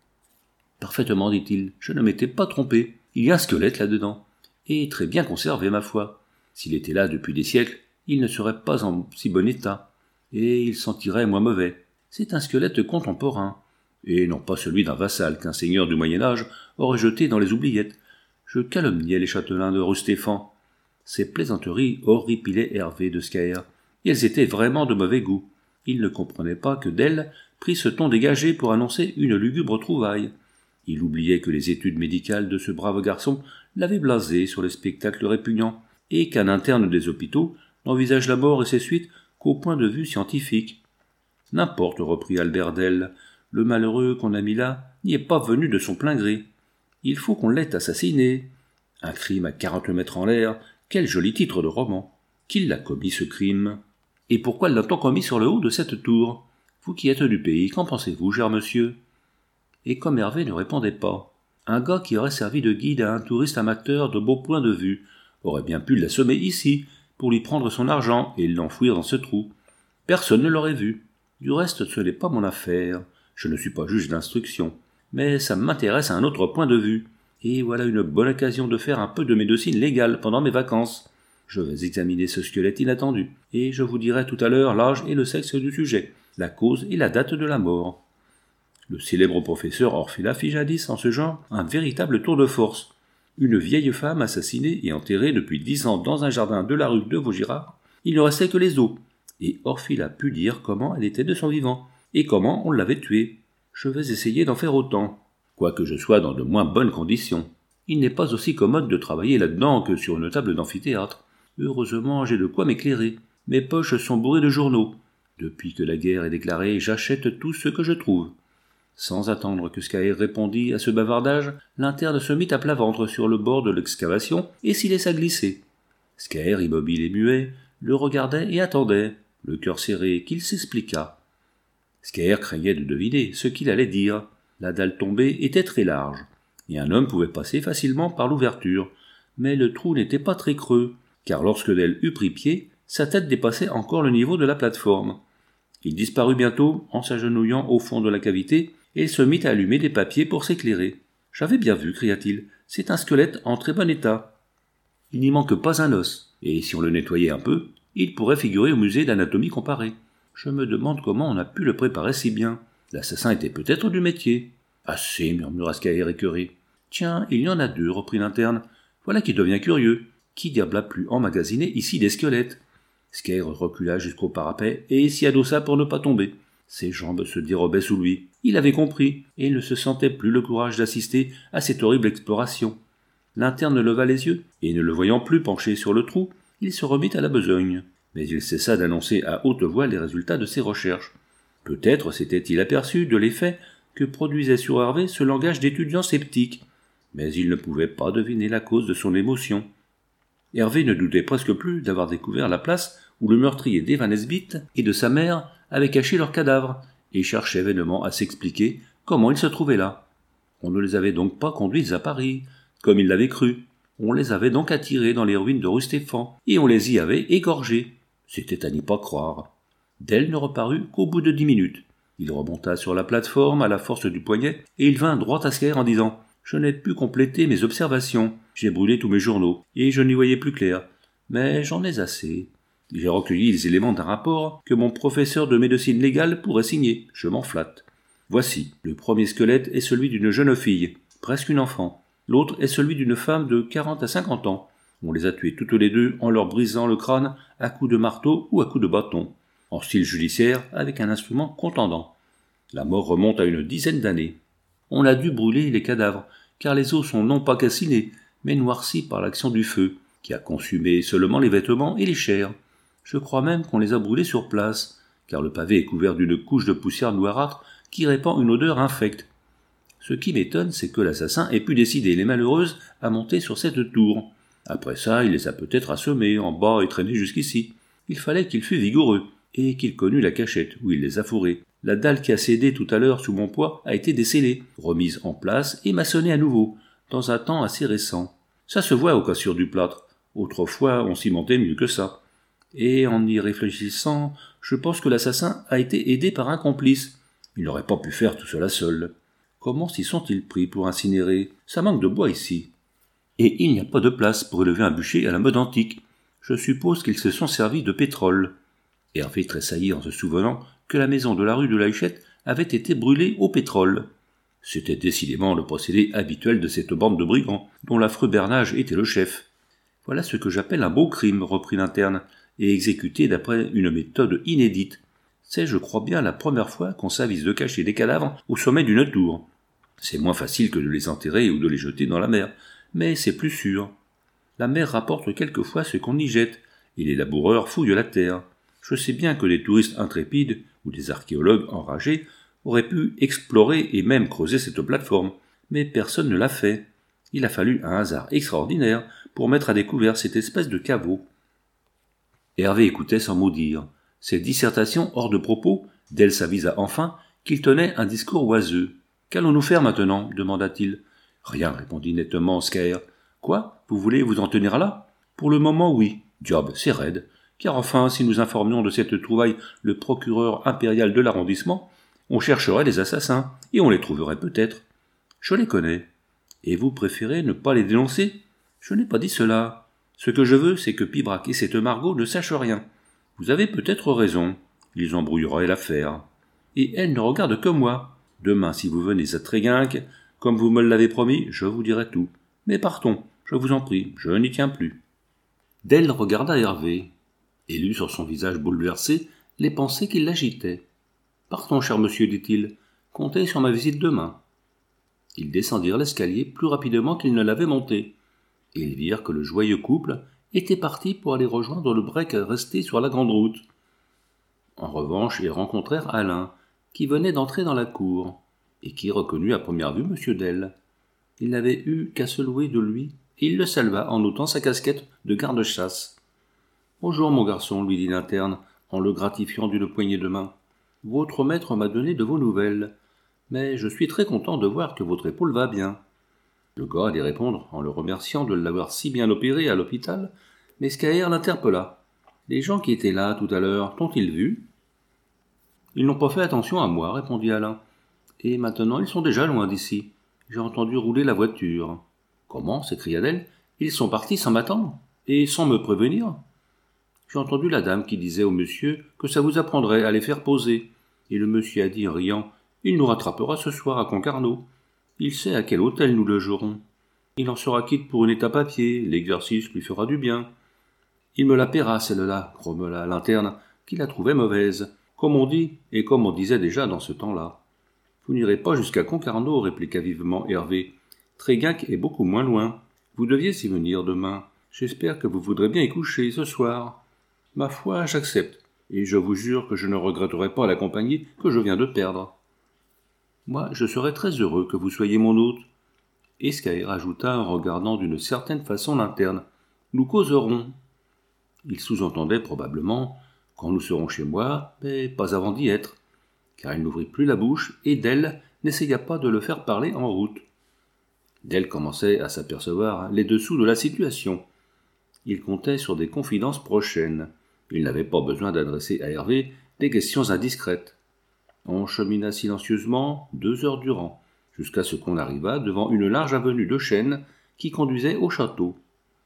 « Parfaitement, dit-il, je ne m'étais pas trompé. Il y a un squelette là-dedans, et très bien conservé, ma foi. S'il était là depuis des siècles, il ne serait pas en si bon état, et il sentirait moins mauvais. C'est un squelette contemporain, et non pas celui d'un vassal qu'un seigneur du Moyen-Âge aurait jeté dans les oubliettes. Je calomniais les châtelains de Rostéphane. » Ces plaisanteries horripilaient Hervé de Scaër, et elles étaient vraiment de mauvais goût. Il ne comprenait pas que Dell prit ce ton dégagé pour annoncer une lugubre trouvaille. Il oubliait que les études médicales de ce brave garçon l'avaient blasé sur les spectacles répugnants, et qu'un interne des hôpitaux n'envisage la mort et ses suites qu'au point de vue scientifique. « N'importe, reprit Albert Dell, le malheureux qu'on a mis là n'y est pas venu de son plein gré. Il faut qu'on l'ait assassiné. Un crime à quarante mètres en l'air, quel joli titre de roman. Qui l'a commis, ce crime ? Et pourquoi l'a-t-on commis sur le haut de cette tour ? Vous qui êtes du pays, qu'en pensez-vous, cher monsieur ? » Et comme Hervé ne répondait pas, un gars qui aurait servi de guide à un touriste amateur de beau point de vue aurait bien pu l'assommer ici, pour lui prendre son argent et l'enfouir dans ce trou. Personne ne l'aurait vu. Du reste, ce n'est pas mon affaire. Je ne suis pas juge d'instruction, mais ça m'intéresse à un autre point de vue. Et voilà une bonne occasion de faire un peu de médecine légale pendant mes vacances. Je vais examiner ce squelette inattendu, et je vous dirai tout à l'heure l'âge et le sexe du sujet, la cause et la date de la mort. Le célèbre professeur Orfila fit jadis en ce genre un véritable tour de force. Une vieille femme assassinée et enterrée depuis dix ans dans un jardin de la rue de Vaugirard, il ne restait que les os, et Orfila put dire comment elle était de son vivant, et comment on l'avait tuée. Je vais essayer d'en faire autant, quoique je sois dans de moins bonnes conditions. Il n'est pas aussi commode de travailler là-dedans que sur une table d'amphithéâtre. Heureusement, j'ai de quoi m'éclairer. Mes poches sont bourrées de journaux. Depuis que la guerre est déclarée, j'achète tout ce que je trouve. » Sans attendre que Scaër répondît à ce bavardage, l'interne se mit à plat ventre sur le bord de l'excavation et s'y laissa glisser. Scaër, immobile et muet, le regardait et attendait, le cœur serré, qu'il s'expliquât. Scaër craignait de deviner ce qu'il allait dire. La dalle tombée était très large, et un homme pouvait passer facilement par l'ouverture, mais le trou n'était pas très creux, car lorsque Dell eut pris pied, sa tête dépassait encore le niveau de la plateforme. Il disparut bientôt en s'agenouillant au fond de la cavité, et il se mit à allumer des papiers pour s'éclairer. « J'avais bien vu, cria-t-il, c'est un squelette en très bon état. Il n'y manque pas un os, et si on le nettoyait un peu, il pourrait figurer au musée d'anatomie comparée. Je me demande comment on a pu le préparer si bien. L'assassin était peut-être du métier. »« Assez, murmura Scaër écœuré. »« Tiens, il y en a deux, reprit l'interne. Voilà qui devient curieux. Qui diable a pu emmagasiner ici des squelettes ?» Scaër recula jusqu'au parapet et s'y adossa pour ne pas tomber. Ses jambes se dérobaient sous lui. Il avait compris, et il ne se sentait plus le courage d'assister à cette horrible exploration. L'interne leva les yeux, et ne le voyant plus penché sur le trou, il se remit à la besogne. mais il cessa d'annoncer à haute voix les résultats de ses recherches. Peut-être s'était-il aperçu de l'effet que produisait sur Hervé ce langage d'étudiant sceptique, mais il ne pouvait pas deviner la cause de son émotion. Hervé ne doutait presque plus d'avoir découvert la place où le meurtrier d'Eva Nesbitt et de sa mère avaient caché leurs cadavres, et cherchait vainement à s'expliquer comment ils se trouvaient là. On ne les avait donc pas conduits à Paris, comme il l'avait cru. On les avait donc attirés dans les ruines de rue Stéphane, et on les y avait égorgés. C'était à n'y pas croire. Dell ne reparut qu'au bout de dix minutes. Il remonta sur la plateforme à la force du poignet, et il vint droit à Scaer en disant « Je n'ai pu compléter mes observations. J'ai brûlé tous mes journaux, et je n'y voyais plus clair. Mais j'en ai assez. J'ai recueilli les éléments d'un rapport que mon professeur de médecine légale pourrait signer. Je m'en flatte. Voici. Le premier squelette est celui d'une jeune fille, presque une enfant. L'autre est celui d'une femme de quarante à cinquante ans. On les a tuées toutes les deux en leur brisant le crâne à coups de marteau ou à coups de bâton, en style judiciaire avec un instrument contendant. La mort remonte à une dizaine d'années. On a dû brûler les cadavres, car les os sont non pas calcinés, mais noircis par l'action du feu, qui a consumé seulement les vêtements et les chairs. Je crois même qu'on les a brûlés sur place, car le pavé est couvert d'une couche de poussière noirâtre qui répand une odeur infecte. Ce qui m'étonne, c'est que l'assassin ait pu décider les malheureuses à monter sur cette tour. Après ça, il les a peut-être assommées en bas et traînées jusqu'ici. Il fallait qu'il fût vigoureux, et qu'il connût la cachette où il les a fourrées. La dalle qui a cédé tout à l'heure sous mon poids a été descellée, remise en place et maçonnée à nouveau, dans un temps assez récent. Ça se voit aux cassures du plâtre. Autrefois, on cimentait mieux que ça. Et en y réfléchissant, je pense que l'assassin a été aidé par un complice. Il n'aurait pas pu faire tout cela seul. Comment s'y sont-ils pris pour incinérer? Ça manque de bois ici. Et il n'y a pas de place pour élever un bûcher à la mode antique. Je suppose qu'ils se sont servis de pétrole. Hervé tressaillit en se souvenant que la maison de la rue de la Huchette avait été brûlée au pétrole. C'était décidément le procédé habituel de cette bande de brigands, dont l'affreux Bernage était le chef. Voilà ce que j'appelle un beau crime, reprit l'interne, et exécuté d'après une méthode inédite. C'est, je crois bien, la première fois qu'on s'avise de cacher des cadavres au sommet d'une tour. C'est moins facile que de les enterrer ou de les jeter dans la mer, mais c'est plus sûr. La mer rapporte quelquefois ce qu'on y jette, et les laboureurs fouillent la terre. Je sais bien que des touristes intrépides ou des archéologues enragés auraient pu explorer et même creuser cette plateforme, mais personne ne l'a fait. Il a fallu un hasard extraordinaire pour mettre à découvert cette espèce de caveau. Hervé écoutait sans mot dire. Ces dissertations hors de propos, Dell s'avisa enfin qu'il tenait un discours oiseux. « Qu'allons-nous faire maintenant » demanda-t-il. « Rien » répondit nettement Scaer. « Quoi ? Vous voulez vous en tenir là ?»« Pour le moment, oui. Diable, c'est raide. Car enfin, si nous informions de cette trouvaille le procureur impérial de l'arrondissement, on chercherait les assassins, et on les trouverait peut-être. Je les connais. Et vous préférez ne pas les dénoncer ? Je n'ai pas dit cela. Ce que je veux, c'est que Pibrac et cette Margot ne sachent rien. Vous avez peut-être raison. Ils embrouilleraient l'affaire. Et elle ne regarde que moi. Demain, si vous venez à Tréguinque, comme vous me l'avez promis, je vous dirai tout. Mais partons, je vous en prie, je n'y tiens plus. » Dell regarda Hervé, et lut sur son visage bouleversé les pensées qui l'agitaient. « Partons, cher monsieur, dit-il, comptez sur ma visite demain. » Ils descendirent l'escalier plus rapidement qu'ils ne l'avaient monté, et ils virent que le joyeux couple était parti pour aller rejoindre le break resté sur la grande route. En revanche, ils rencontrèrent Alain, qui venait d'entrer dans la cour, et qui reconnut à première vue M. Dell. Il n'avait eu qu'à se louer de lui, et il le salua en ôtant sa casquette de garde-chasse. « Bonjour, mon garçon, lui dit l'interne, en le gratifiant d'une poignée de main. Votre maître m'a donné de vos nouvelles, mais je suis très content de voir que votre épaule va bien. » Le gars allait répondre en le remerciant de l'avoir si bien opéré à l'hôpital, mais Scaer l'interpella. « Les gens qui étaient là tout à l'heure, t'ont-ils vu ?»« Ils n'ont pas fait attention à moi, répondit Alain. Et maintenant ils sont déjà loin d'ici. J'ai entendu rouler la voiture. »« Comment » s'écria-t-elle. « Ils sont partis sans m'attendre et sans me prévenir. J'ai entendu la dame qui disait au monsieur que ça vous apprendrait à les faire poser. Et le monsieur a dit en riant « Il nous rattrapera ce soir à Concarneau. Il sait à quel hôtel nous logerons. Il en sera quitte pour une étape à pied, l'exercice lui fera du bien. » « Il me la paiera, celle-là, » grommela l'interne, qui la trouvait mauvaise, comme on dit, et comme on disait déjà dans ce temps-là. « Vous n'irez pas jusqu'à Concarneau, » répliqua vivement Hervé. « Tréguinque est beaucoup moins loin. Vous deviez y venir demain. J'espère que vous voudrez bien y coucher ce soir. » Ma foi, j'accepte, et je vous jure que je ne regretterai pas la compagnie que je viens de perdre. Moi, je serais très heureux que vous soyez mon hôte. Et Skyr ajouta en regardant d'une certaine façon l'interne. Nous causerons. Il sous-entendait probablement quand nous serons chez moi, mais pas avant d'y être, car il n'ouvrit plus la bouche et Dell n'essaya pas de le faire parler en route. Dell commençait à s'apercevoir les dessous de la situation. Il comptait sur des confidences prochaines. Il n'avait pas besoin d'adresser à Hervé des questions indiscrètes. On chemina silencieusement deux heures durant, jusqu'à ce qu'on arrivât devant une large avenue de chênes qui conduisait au château.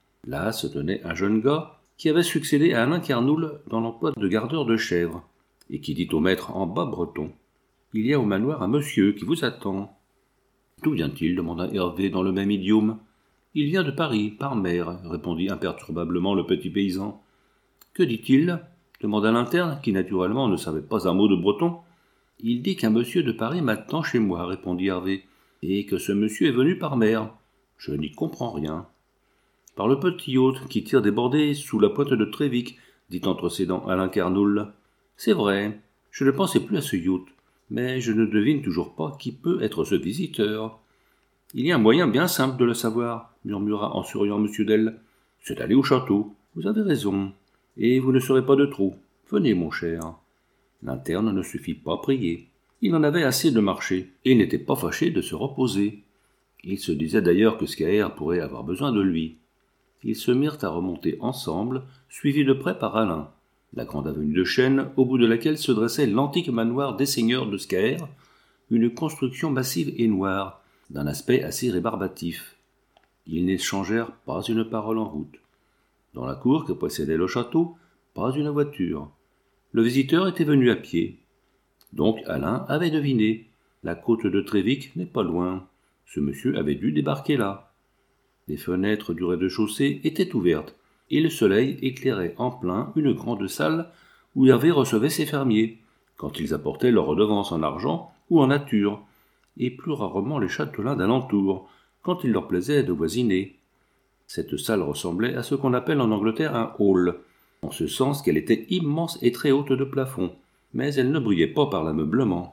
Là se tenait un jeune gars qui avait succédé à Alain Carnoul dans l'emploi de gardeur de chèvres, et qui dit au maître en bas breton « Il y a au manoir un monsieur qui vous attend. »« D'où vient-il » demanda Hervé dans le même idiome. « Il vient de Paris, par mer, » répondit imperturbablement le petit paysan. « Que dit-il » demanda l'interne, qui naturellement ne savait pas un mot de breton. « Il dit qu'un monsieur de Paris m'attend chez moi, » répondit Hervé, « et que ce monsieur est venu par mer. Je n'y comprends rien. »« Par le petit yacht qui tire des bordées sous la pointe de Trévic, » dit entre ses dents Alain Carnoul. « C'est vrai, je ne pensais plus à ce yacht, mais je ne devine toujours pas qui peut être ce visiteur. »« Il y a un moyen bien simple de le savoir, » murmura en souriant M. Dell. « C'est d'aller au château. Vous avez raison. Et vous ne serez pas de trop. Venez, mon cher. » L'interne ne se fit pas prier. Il en avait assez de marcher, et il n'était pas fâché de se reposer. Il se disait d'ailleurs que Skyr pourrait avoir besoin de lui. Ils se mirent à remonter ensemble, suivis de près par Alain, la grande avenue de chênes, au bout de laquelle se dressait l'antique manoir des seigneurs de Skyr, une construction massive et noire, d'un aspect assez rébarbatif. Ils n'échangèrent pas une parole en route. Dans la cour que précédait le château, pas une voiture. Le visiteur était venu à pied. Donc Alain avait deviné. La côte de Trévic n'est pas loin. Ce monsieur avait dû débarquer là. Les fenêtres du rez-de-chaussée étaient ouvertes, et le soleil éclairait en plein une grande salle où Hervé recevait ses fermiers, quand ils apportaient leur redevance en argent ou en nature, et plus rarement les châtelains d'alentour, quand il leur plaisait de voisiner. Cette salle ressemblait à ce qu'on appelle en Angleterre un hall, en ce sens qu'elle était immense et très haute de plafond, mais elle ne brillait pas par l'ameublement.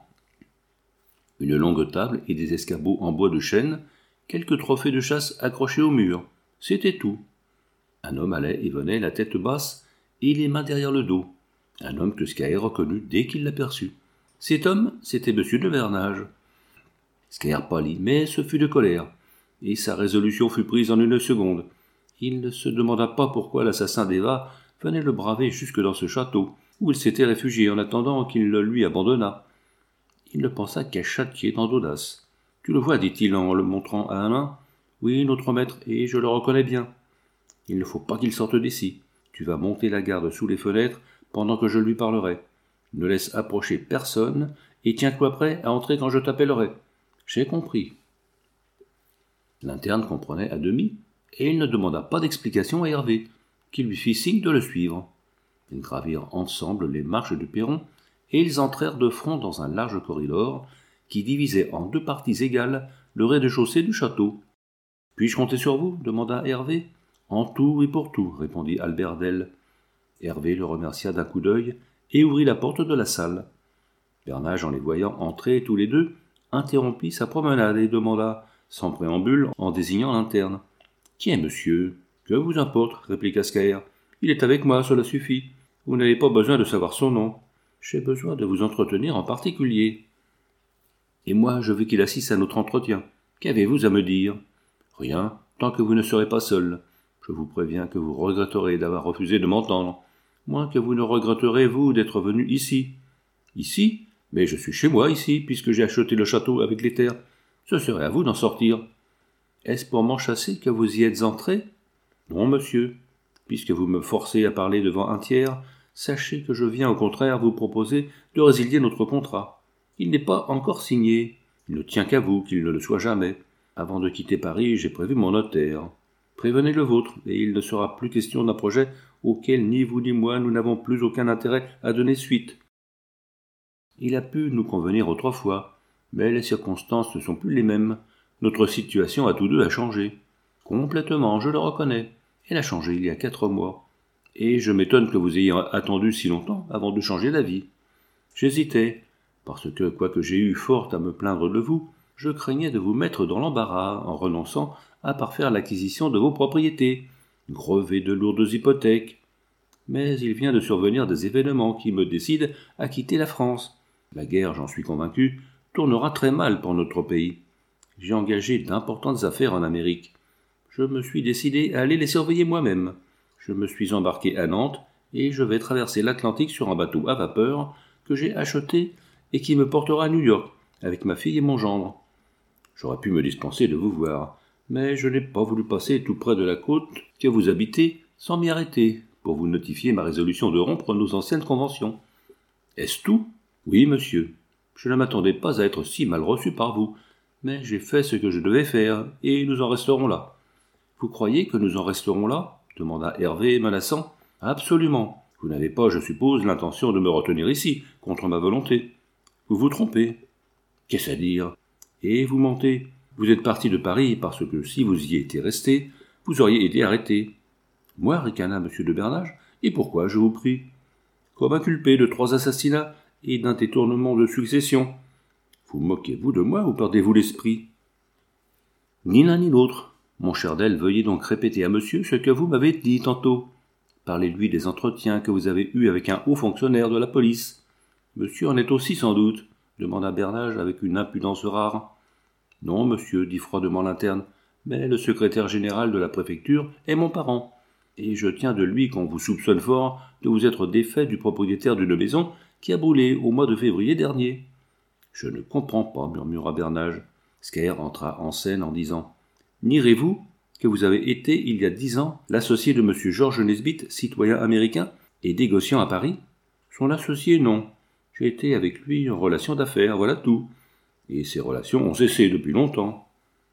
Une longue table et des escabeaux en bois de chêne, quelques trophées de chasse accrochés au mur, c'était tout. Un homme allait et venait la tête basse et les mains derrière le dos, un homme que Skyr reconnut dès qu'il l'aperçut. Cet homme, c'était monsieur de Vernage. Skyr pâlit, mais ce fut de colère, et sa résolution fut prise en une seconde. Il ne se demanda pas pourquoi l'assassin d'Eva venait le braver jusque dans ce château, où il s'était réfugié en attendant qu'il le lui abandonnât. Il ne pensa qu'à châtier dans d'audace. « Tu le vois, dit-il en le montrant à Alain. Oui, notre maître, et je le reconnais bien. Il ne faut pas qu'il sorte d'ici. Tu vas monter la garde sous les fenêtres pendant que je lui parlerai. Ne laisse approcher personne, et tiens-toi prêt à entrer quand je t'appellerai. J'ai compris. » L'interne comprenait à demi, et il ne demanda pas d'explication à Hervé, qui lui fit signe de le suivre. Ils gravirent ensemble les marches du perron, et ils entrèrent de front dans un large corridor qui divisait en deux parties égales le rez-de-chaussée du château. « Puis-je compter sur vous » demanda Hervé. « En tout et pour tout » répondit Albert Dell. Hervé le remercia d'un coup d'œil et ouvrit la porte de la salle. Vernage, en les voyant entrer tous les deux, interrompit sa promenade et demanda, sans préambule, en désignant l'interne. « Qui est monsieur ?»« Que vous importe » répliqua Skyr. « Il est avec moi, cela suffit. Vous n'avez pas besoin de savoir son nom. J'ai besoin de vous entretenir en particulier. »« Et moi, je veux qu'il assiste à notre entretien. Qu'avez-vous à me dire ?»« Rien, tant que vous ne serez pas seul. Je vous préviens que vous regretterez d'avoir refusé de m'entendre, moins que vous ne regretterez, vous, d'être venu ici. »« Ici ? Mais je suis chez moi, ici, puisque j'ai acheté le château avec les terres. Ce serait à vous d'en sortir. »« Est-ce pour m'enchasser que vous y êtes entré ? » ?»« Non, monsieur. Puisque vous me forcez à parler devant un tiers, sachez que je viens au contraire vous proposer de résilier notre contrat. Il n'est pas encore signé. Il ne tient qu'à vous qu'il ne le soit jamais. Avant de quitter Paris, j'ai prévu mon notaire. Prévenez le vôtre, et il ne sera plus question d'un projet auquel ni vous ni moi nous n'avons plus aucun intérêt à donner suite. Il a pu nous convenir autrefois, mais les circonstances ne sont plus les mêmes. Notre situation à tous deux a changé. Complètement, je le reconnais. Elle a changé il y a quatre mois. Et je m'étonne que vous ayez attendu si longtemps avant de changer d'avis. J'hésitais, parce que, quoique j'ai eu fort à me plaindre de vous, je craignais de vous mettre dans l'embarras en renonçant à parfaire l'acquisition de vos propriétés, grevées de lourdes hypothèques. Mais il vient de survenir des événements qui me décident à quitter la France. La guerre, j'en suis convaincu, tournera très mal pour notre pays. J'ai engagé d'importantes affaires en Amérique. Je me suis décidé à aller les surveiller moi-même. Je me suis embarqué à Nantes et je vais traverser l'Atlantique sur un bateau à vapeur que j'ai acheté et qui me portera à New York avec ma fille et mon gendre. J'aurais pu me dispenser de vous voir, mais je n'ai pas voulu passer tout près de la côte que vous habitez sans m'y arrêter pour vous notifier ma résolution de rompre nos anciennes conventions. Est-ce tout ? Oui, monsieur. Je ne m'attendais pas à être si mal reçu par vous, mais j'ai fait ce que je devais faire, et nous en resterons là. Vous croyez que nous en resterons là ? Demanda Hervé, menaçant. Absolument. Vous n'avez pas, je suppose, l'intention de me retenir ici, contre ma volonté. Vous vous trompez. Qu'est-ce à dire ? Et vous mentez. Vous êtes parti de Paris parce que si vous y étiez resté, vous auriez été arrêté. Moi, ricana M. de Bernage, et pourquoi, je vous prie ? Comme inculpé de trois assassinats et d'un détournement de succession. Vous moquez-vous de moi ou perdez-vous l'esprit ? Ni l'un ni l'autre. Mon cher Del, veuillez donc répéter à monsieur ce que vous m'avez dit tantôt. Parlez-lui des entretiens que vous avez eus avec un haut fonctionnaire de la police. Monsieur en est aussi sans doute, demanda Bernage avec une impudence rare. Non, monsieur, dit froidement l'interne, mais le secrétaire général de la préfecture est mon parent, et je tiens de lui qu'on vous soupçonne fort de vous être défait du propriétaire d'une maison qui a brûlé au mois de février dernier. Je ne comprends pas, murmura Bernage. Scare entra en scène en disant « Nierez-vous que vous avez été, il y a dix ans, l'associé de M. George Nesbitt, citoyen américain et négociant à Paris ?»« Son associé, non. J'ai été avec lui en relation d'affaires, voilà tout. Et ces relations ont cessé depuis longtemps. »«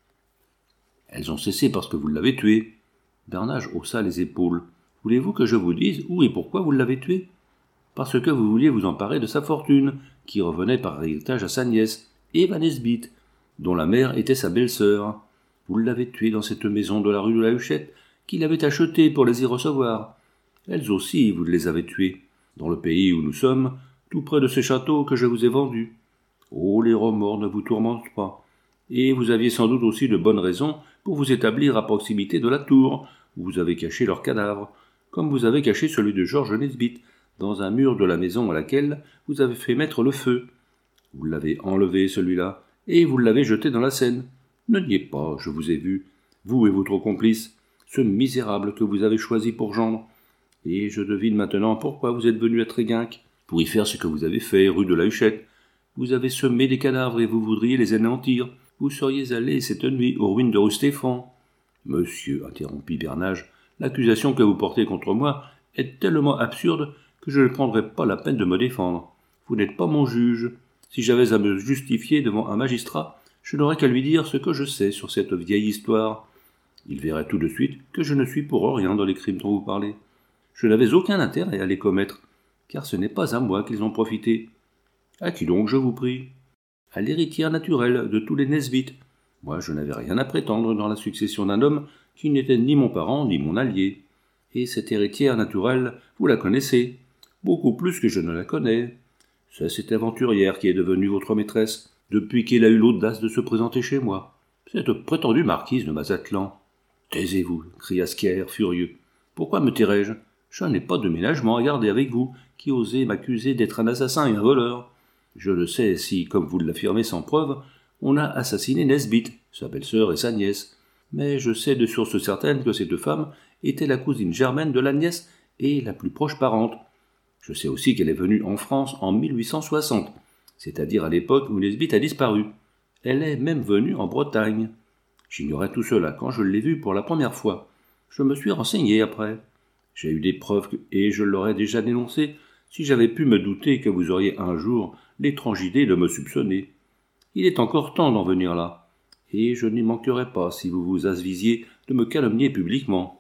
Elles ont cessé parce que vous l'avez tué. » Bernage haussa les épaules. « Voulez-vous que je vous dise où et pourquoi vous l'avez tué ? Parce que vous vouliez vous emparer de sa fortune, qui revenait par héritage à sa nièce, Eva Nesbitt, dont la mère était sa belle-sœur. Vous l'avez tuée dans cette maison de la rue de la Huchette, qu'il avait achetée pour les y recevoir. Elles aussi, vous les avez tuées, dans le pays où nous sommes, tout près de ces châteaux que je vous ai vendus. Oh, les remords ne vous tourmentent pas. Et vous aviez sans doute aussi de bonnes raisons pour vous établir à proximité de la tour, où vous avez caché leur cadavre, comme vous avez caché celui de George Nesbitt, dans un mur de la maison à laquelle vous avez fait mettre le feu. Vous l'avez enlevé, celui-là, et vous l'avez jeté dans la Seine. Ne niez pas, je vous ai vu, vous et votre complice, ce misérable que vous avez choisi pour gendre. Et je devine maintenant pourquoi vous êtes venu à Tréguinck, pour y faire ce que vous avez fait, rue de la Huchette. Vous avez semé des cadavres et vous voudriez les anéantir. Vous seriez allé cette nuit aux ruines de rue Stéphane. Monsieur, interrompit Bernage, l'accusation que vous portez contre moi est tellement absurde que je ne prendrai pas la peine de me défendre. Vous n'êtes pas mon juge. Si j'avais à me justifier devant un magistrat, je n'aurais qu'à lui dire ce que je sais sur cette vieille histoire. Il verrait tout de suite que je ne suis pour rien dans les crimes dont vous parlez. Je n'avais aucun intérêt à les commettre, car ce n'est pas à moi qu'ils ont profité. À qui donc, je vous prie ? À l'héritière naturelle de tous les Nesbitt. Moi, je n'avais rien à prétendre dans la succession d'un homme qui n'était ni mon parent ni mon allié. Et cette héritière naturelle, vous la connaissez, beaucoup plus que je ne la connais. C'est cette aventurière qui est devenue votre maîtresse, depuis qu'elle a eu l'audace de se présenter chez moi. Cette prétendue marquise de Mazatlan. Taisez-vous, cria Scare, furieux. Pourquoi me tairais-je ? Je n'ai pas de ménagement à garder avec vous, qui osez m'accuser d'être un assassin et un voleur. Je le sais si, comme vous l'affirmez sans preuve, on a assassiné Nesbitt, sa belle-sœur et sa nièce. Mais je sais de sources certaines que ces deux femmes étaient la cousine germaine de la nièce et la plus proche parente. Je sais aussi qu'elle est venue en France en mille huit cent soixante, c'est-à-dire à l'époque où Nesbitt a disparu. Elle est même venue en Bretagne. J'ignorais tout cela quand je l'ai vue pour la première fois. Je me suis renseigné après. J'ai eu des preuves et je l'aurais déjà dénoncé si j'avais pu me douter que vous auriez un jour l'étrange idée de me soupçonner. Il est encore temps d'en venir là, et je n'y manquerai pas si vous vous avisiez de me calomnier publiquement.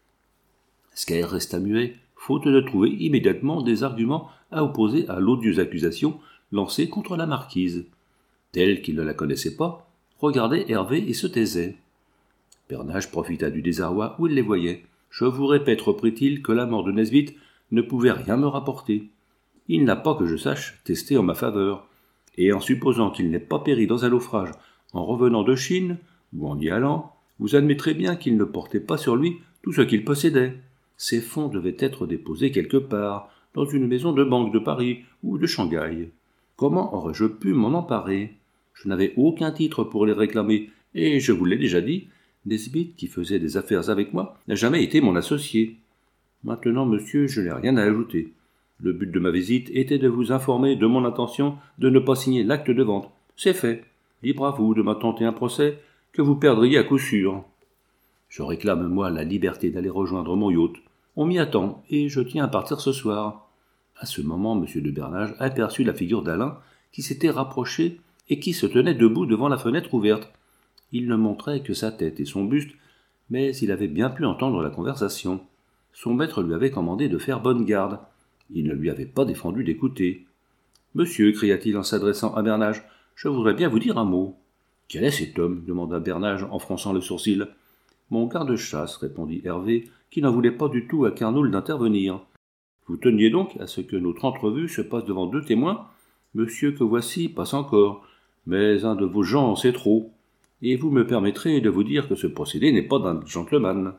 Scare resta muet, faute de trouver immédiatement des arguments à opposer à l'odieuse accusation lancée contre la marquise. Tel qu'il ne la connaissait pas, regardait Hervé et se taisait. Bernage profita du désarroi où il les voyait, Je vous répète, reprit-il, que la mort de Nesbitt ne pouvait rien me rapporter. Il n'a pas, que je sache, testé en ma faveur. Et en supposant qu'il n'ait pas péri dans un naufrage en revenant de Chine, ou en y allant, vous admettrez bien qu'il ne portait pas sur lui tout ce qu'il possédait. Ces fonds devaient être déposés quelque part, dans une maison de banque de Paris ou de Shanghai. Comment aurais-je pu m'en emparer? Je n'avais aucun titre pour les réclamer, et je vous l'ai déjà dit, Nesbitt, qui faisait des affaires avec moi, n'a jamais été mon associé. Maintenant, monsieur, je n'ai rien à ajouter. Le but de ma visite était de vous informer de mon intention de ne pas signer l'acte de vente. C'est fait. Libre à vous de m'attenter un procès que vous perdriez à coup sûr. Je réclame, moi, la liberté d'aller rejoindre mon yacht. On m'y attend, et je tiens à partir ce soir. À ce moment, M. de Bernage aperçut la figure d'Alain, qui s'était rapproché et qui se tenait debout devant la fenêtre ouverte. Il ne montrait que sa tête et son buste, mais il avait bien pu entendre la conversation. Son maître lui avait commandé de faire bonne garde. Il ne lui avait pas défendu d'écouter. « Monsieur, cria-t-il en s'adressant à Bernage, je voudrais bien vous dire un mot. »« Quel est cet homme » demanda Bernage en fronçant le sourcil. « Mon garde-chasse, répondit Hervé, qui n'en voulait pas du tout à Carnoul d'intervenir. Vous teniez donc à ce que notre entrevue se passe devant deux témoins. Monsieur que voici passe encore, mais un de vos gens c'est trop. Et vous me permettrez de vous dire que ce procédé n'est pas d'un gentleman.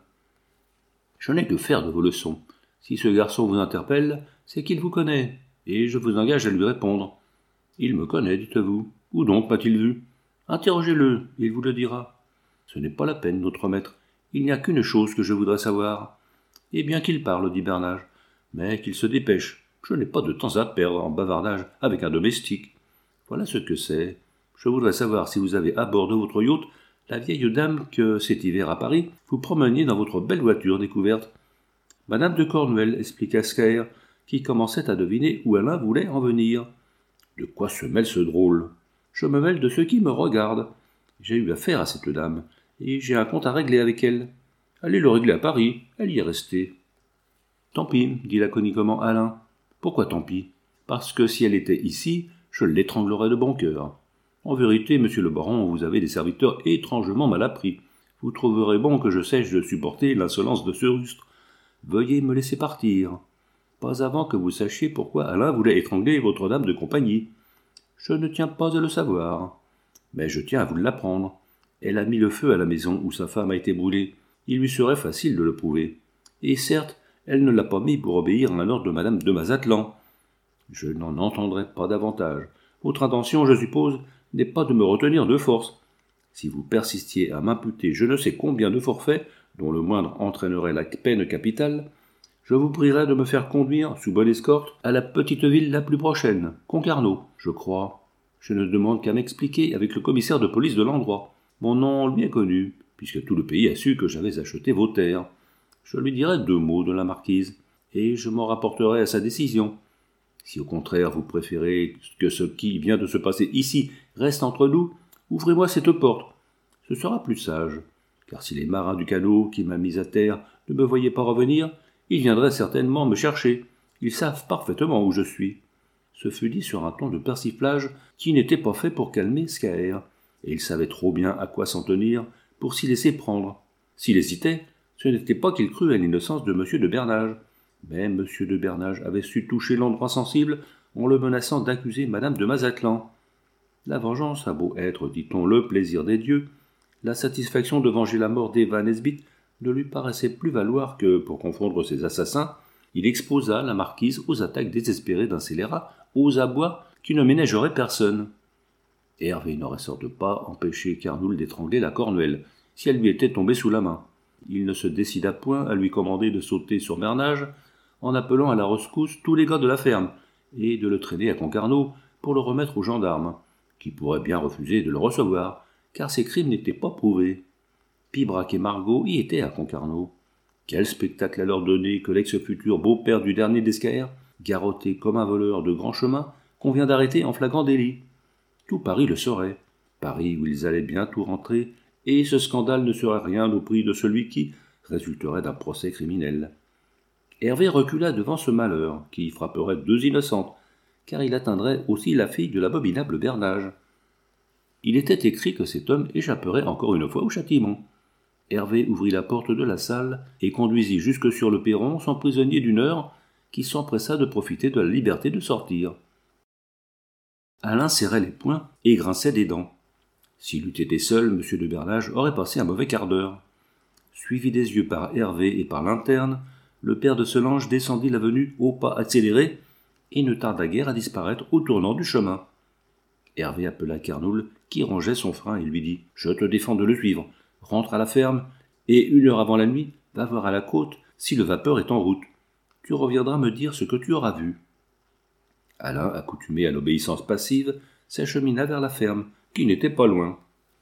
Je n'ai que faire de vos leçons. Si ce garçon vous interpelle, c'est qu'il vous connaît, et je vous engage à lui répondre. Il me connaît, dites-vous. Où donc m'a-t-il vu? Interrogez-le, il vous le dira. Ce n'est pas la peine, notre maître. Il n'y a qu'une chose que je voudrais savoir. Eh bien qu'il parle, dit Bernage, mais qu'il se dépêche. Je n'ai pas de temps à perdre en bavardage avec un domestique. Voilà ce que c'est. Je voudrais savoir si vous avez à bord de votre yacht la vieille dame que, cet hiver à Paris, vous promeniez dans votre belle voiture découverte. Madame de Cornuelle, expliqua Scaër, qui commençait à deviner où Alain voulait en venir. De quoi se mêle ce drôle? Je me mêle de ceux qui me regardent. J'ai eu affaire à cette dame, et j'ai un compte à régler avec elle. Allez le régler à Paris, elle y est restée. Tant pis, dit laconiquement Alain. Pourquoi tant pis? Parce que si elle était ici, je l'étranglerais de bon cœur. En vérité, monsieur le baron, vous avez des serviteurs étrangement mal appris. Vous trouverez bon que je sèche de supporter l'insolence de ce rustre. Veuillez me laisser partir. Pas avant que vous sachiez pourquoi Alain voulait étrangler votre dame de compagnie. Je ne tiens pas à le savoir. Mais je tiens à vous l'apprendre. Elle a mis le feu à la maison où sa femme a été brûlée. Il lui serait facile de le prouver. Et certes, elle ne l'a pas mis pour obéir à un ordre de madame de Mazatlan. Je n'en entendrai pas davantage. Votre intention, je suppose, n'est pas de me retenir de force. Si vous persistiez à m'imputer je ne sais combien de forfaits, dont le moindre entraînerait la peine capitale, je vous prierai de me faire conduire, sous bonne escorte, à la petite ville la plus prochaine, Concarneau, je crois. Je ne demande qu'à m'expliquer avec le commissaire de police de l'endroit. Mon nom lui est connu, puisque tout le pays a su que j'avais acheté vos terres. Je lui dirai deux mots de la marquise, et je m'en rapporterai à sa décision. Si au contraire vous préférez que ce qui vient de se passer ici reste entre nous, ouvrez-moi cette porte. Ce sera plus sage, car si les marins du canot qui m'a mis à terre ne me voyaient pas revenir, ils viendraient certainement me chercher. Ils savent parfaitement où je suis. Ce fut dit sur un ton de persiflage qui n'était pas fait pour calmer Scaër, et il savait trop bien à quoi s'en tenir pour s'y laisser prendre. S'il hésitait, ce n'était pas qu'il crût à l'innocence de M. de Bernage, mais M. de Bernage avait su toucher l'endroit sensible en le menaçant d'accuser Madame de Mazatlan. La vengeance a beau être, dit-on, le plaisir des dieux, la satisfaction de venger la mort d'Eva Nesbitt ne lui paraissait plus valoir que, pour confondre ses assassins, il exposa la marquise aux attaques désespérées d'un scélérat, aux abois qui ne ménageraient personne. Hervé n'aurait sans doute pas empêché Carnoul d'étrangler la Cornuelle, si elle lui était tombée sous la main. Il ne se décida point à lui commander de sauter sur Bernage, en appelant à la rescousse tous les gars de la ferme, et de le traîner à Concarneau pour le remettre aux gendarmes, qui pourraient bien refuser de le recevoir, car ses crimes n'étaient pas prouvés. Pibrac et Margot y étaient à Concarneau. Quel spectacle à leur donner que l'ex-futur beau-père du dernier d'Escaër, garrotté comme un voleur de grand chemin, qu'on vient d'arrêter en flagrant délit. Tout Paris le saurait, Paris où ils allaient bientôt rentrer, et ce scandale ne serait rien au prix de celui qui résulterait d'un procès criminel. Hervé recula devant ce malheur, qui frapperait deux innocentes, car il atteindrait aussi la fille de l'abominable Bernage. Il était écrit que cet homme échapperait encore une fois au châtiment. Hervé ouvrit la porte de la salle et conduisit jusque sur le perron son prisonnier d'une heure qui s'empressa de profiter de la liberté de sortir. Alain serrait les poings et grinçait des dents. S'il eût été seul, M. de Berlage aurait passé un mauvais quart d'heure. Suivi des yeux par Hervé et par l'interne, le père de Selange descendit l'avenue au pas accéléré et ne tarda guère à disparaître au tournant du chemin. Hervé appela Carnoul, qui rangeait son frein, et lui dit « Je te défends de le suivre. Rentre à la ferme, et une heure avant la nuit, va voir à la côte si le vapeur est en route. Tu reviendras me dire ce que tu auras vu. » Alain, accoutumé à l'obéissance passive, s'achemina vers la ferme, qui n'était pas loin.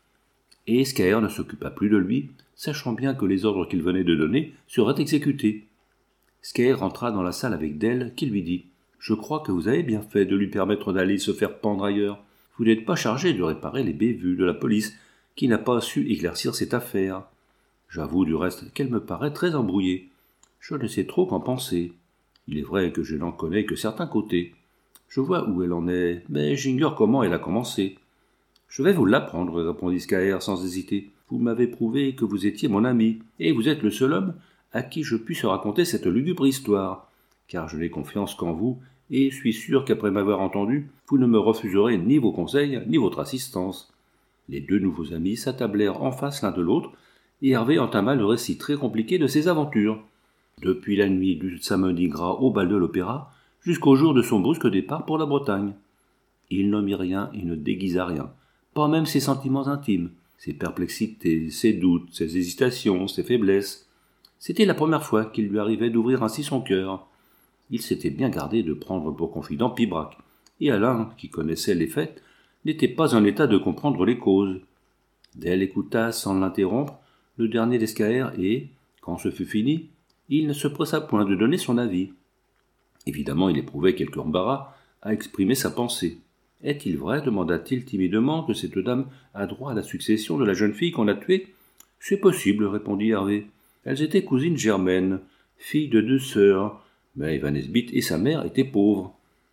Et Escaër ne s'occupa plus de lui, sachant bien que les ordres qu'il venait de donner seraient exécutés. Escaër rentra dans la salle avec Delle, qui lui dit « Je crois que vous avez bien fait de lui permettre d'aller se faire pendre ailleurs. Vous n'êtes pas chargé de réparer les bévues de la police, qui n'a pas su éclaircir cette affaire. J'avoue du reste qu'elle me paraît très embrouillée. Je ne sais trop qu'en penser. Il est vrai que je n'en connais que certains côtés. Je vois où elle en est, mais j'ignore comment elle a commencé. »« Je vais vous l'apprendre, » répondit Escaër sans hésiter. « Vous m'avez prouvé que vous étiez mon ami, et vous êtes le seul homme à qui je puisse raconter cette lugubre histoire, car je n'ai confiance qu'en vous, et suis sûr qu'après m'avoir entendu, vous ne me refuserez ni vos conseils, ni votre assistance. » Les deux nouveaux amis s'attablèrent en face l'un de l'autre, et Hervé entama le récit très compliqué de ses aventures. Depuis la nuit du samedi gras au bal de l'opéra, jusqu'au jour de son brusque départ pour la Bretagne. Il n'omit rien et ne déguisa rien, pas même ses sentiments intimes, ses perplexités, ses doutes, ses hésitations, ses faiblesses. C'était la première fois qu'il lui arrivait d'ouvrir ainsi son cœur. Il s'était bien gardé de prendre pour confident Pibrac, et Alain, qui connaissait les faits, n'était pas en état de comprendre les causes. Delle écouta sans l'interrompre le dernier d'Escaër et, quand ce fut fini, il ne se pressa point de donner son avis. Évidemment, il éprouvait quelque embarras à exprimer sa pensée. « Est-il vrai, demanda-t-il timidement, que cette dame a droit à la succession de la jeune fille qu'on a tuée ?»« C'est possible, répondit Hervé. Elles étaient cousines germaines, filles de deux sœurs, mais Van Nesbit et sa mère étaient pauvres.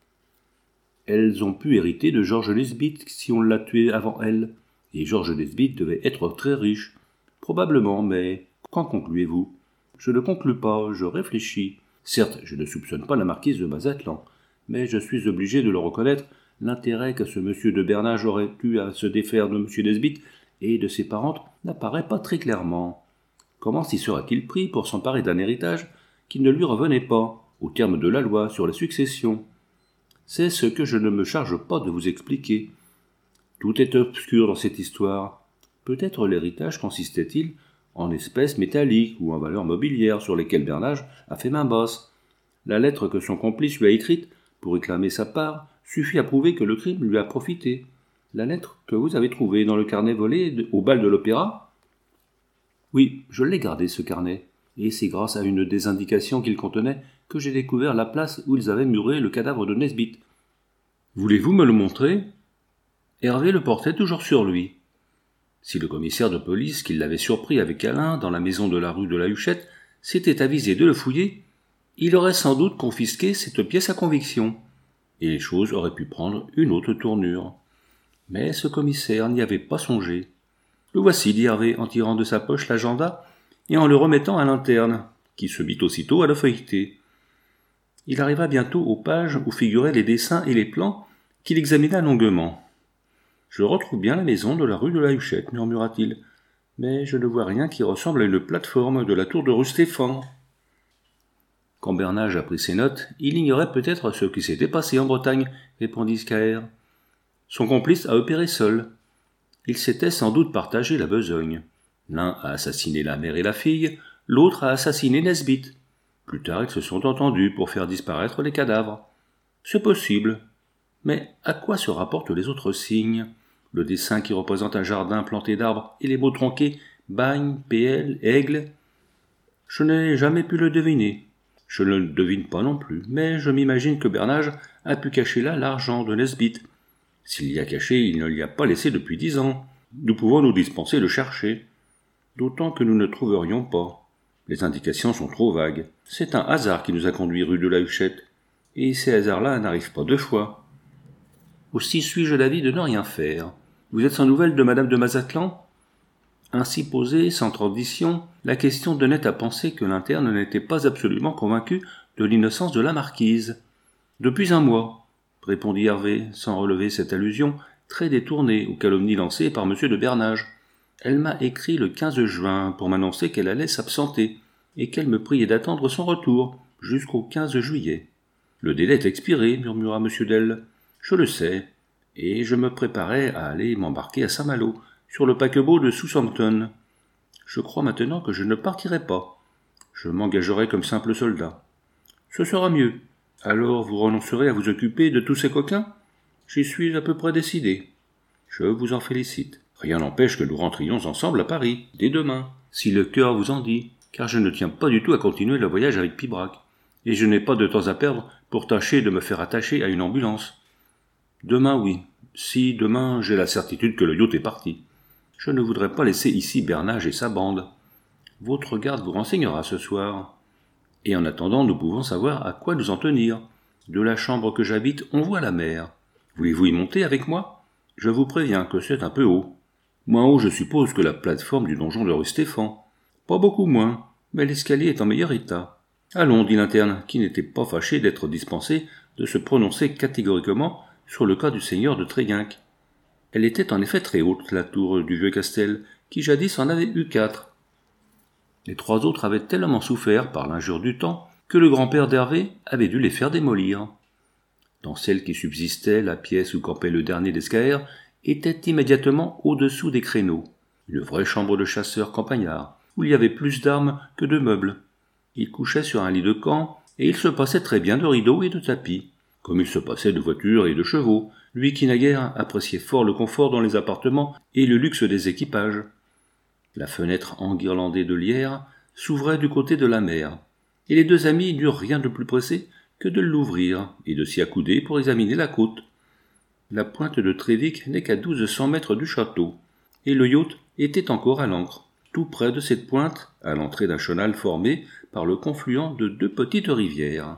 Elles ont pu hériter de Georges Nesbit si on l'a tué avant elle, et Georges Nesbit devait être très riche. Probablement, mais qu'en concluez-vous ? Je ne conclus pas, je réfléchis. Certes, je ne soupçonne pas la marquise de Mazatlan, mais je suis obligé de le reconnaître, l'intérêt que ce monsieur de Bernage aurait eu à se défaire de monsieur Nesbit et de ses parentes n'apparaît pas très clairement. Comment s'y sera-t-il pris pour s'emparer d'un héritage qui ne lui revenait pas, au terme de la loi sur la succession ? C'est ce que je ne me charge pas de vous expliquer. Tout est obscur dans cette histoire. Peut-être l'héritage consistait-il en espèces métalliques ou en valeurs mobilières sur lesquelles Bernage a fait main basse. La lettre que son complice lui a écrite pour réclamer sa part suffit à prouver que le crime lui a profité. La lettre que vous avez trouvée dans le carnet volé au bal de l'opéra ? Oui, je l'ai gardé, ce carnet, et c'est grâce à une des indications qu'il contenait que j'ai découvert la place où ils avaient muré le cadavre de Nesbit. Voulez-vous me le montrer ? Hervé le portait toujours sur lui. Si le commissaire de police qui l'avait surpris avec Alain dans la maison de la rue de la Huchette s'était avisé de le fouiller, il aurait sans doute confisqué cette pièce à conviction, et les choses auraient pu prendre une autre tournure. Mais ce commissaire n'y avait pas songé. « Le voici, dit Hervé, en tirant de sa poche l'agenda et en le remettant à l'interne, qui se mit aussitôt à le feuilleter. Il arriva bientôt aux pages où figuraient les dessins et les plans qu'il examina longuement. « Je retrouve bien la maison de la rue de la Huchette, murmura-t-il, mais je ne vois rien qui ressemble à une plateforme de la tour de rue Stéphane. » Quand Bernage a pris ses notes, il ignorait peut-être ce qui s'était passé en Bretagne, répondit Escaër. Son complice a opéré seul. Ils s'étaient sans doute partagé la besogne. L'un a assassiné la mère et la fille, l'autre a assassiné Nesbit. Plus tard, ils se sont entendus pour faire disparaître les cadavres. C'est possible. Mais à quoi se rapportent les autres signes ? Le dessin qui représente un jardin planté d'arbres et les mots tronqués bagne, P L, aigle. Je n'ai jamais pu le deviner. Je ne le devine pas non plus, mais je m'imagine que Bernage a pu cacher là l'argent de Nesbit. S'il l'y a caché, il ne l'y a pas laissé depuis dix ans. Nous pouvons nous dispenser de chercher. D'autant que nous ne trouverions pas. Les indications sont trop vagues. C'est un hasard qui nous a conduits rue de la Huchette. Et ces hasards-là n'arrivent pas deux fois. Aussi suis-je d'avis de ne rien faire. Vous êtes sans nouvelles de madame de Mazatlan ? Ainsi posée, sans transition, la question donnait à penser que l'interne n'était pas absolument convaincu de l'innocence de la marquise. « Depuis un mois », répondit Hervé, sans relever cette allusion très détournée aux calomnies lancées par M. de Bernage. « Elle m'a écrit le quinze juin pour m'annoncer qu'elle allait s'absenter et qu'elle me priait d'attendre son retour jusqu'au quinze juillet. »« Le délai est expiré, » murmura M. Delle. « Je le sais, et je me préparais à aller m'embarquer à Saint-Malo, sur le paquebot de Southampton. Je crois maintenant que je ne partirai pas. Je m'engagerai comme simple soldat. Ce sera mieux. Alors vous renoncerez à vous occuper de tous ces coquins ? J'y suis à peu près décidé. Je vous en félicite. Rien n'empêche que nous rentrions ensemble à Paris, dès demain, si le cœur vous en dit, car je ne tiens pas du tout à continuer le voyage avec Pibrac, et je n'ai pas de temps à perdre pour tâcher de me faire attacher à une ambulance. Demain, oui, si demain j'ai la certitude que le yacht est parti. Je ne voudrais pas laisser ici Bernage et sa bande. Votre garde vous renseignera ce soir. Et en attendant, nous pouvons savoir à quoi nous en tenir. De la chambre que j'habite, on voit la mer. Voulez-vous y monter avec moi ? Je vous préviens que c'est un peu haut. Moins haut, je suppose, que la plateforme du donjon de rue Stéphane. Pas beaucoup moins, mais l'escalier est en meilleur état. Allons, dit l'interne, qui n'était pas fâché d'être dispensé de se prononcer catégoriquement sur le cas du seigneur de Tréguinck. Elle était en effet très haute, la tour du vieux Castel, qui jadis en avait eu quatre. Les trois autres avaient tellement souffert par l'injure du temps que le grand-père d'Hervé avait dû les faire démolir. Dans celle qui subsistait, la pièce où campait le dernier d'Escaër était immédiatement au-dessous des créneaux, une vraie chambre de chasseur campagnard, où il y avait plus d'armes que de meubles. Il couchait sur un lit de camp, et il se passait très bien de rideaux et de tapis, comme il se passait de voitures et de chevaux, lui qui naguère appréciait fort le confort dans les appartements et le luxe des équipages. La fenêtre enguirlandée de lierre s'ouvrait du côté de la mer, et les deux amis n'eurent rien de plus pressé que de l'ouvrir et de s'y accouder pour examiner la côte. La pointe de Trévic n'est qu'à douze cents mètres du château, et le yacht était encore à l'ancre, tout près de cette pointe, à l'entrée d'un chenal formé par le confluent de deux petites rivières.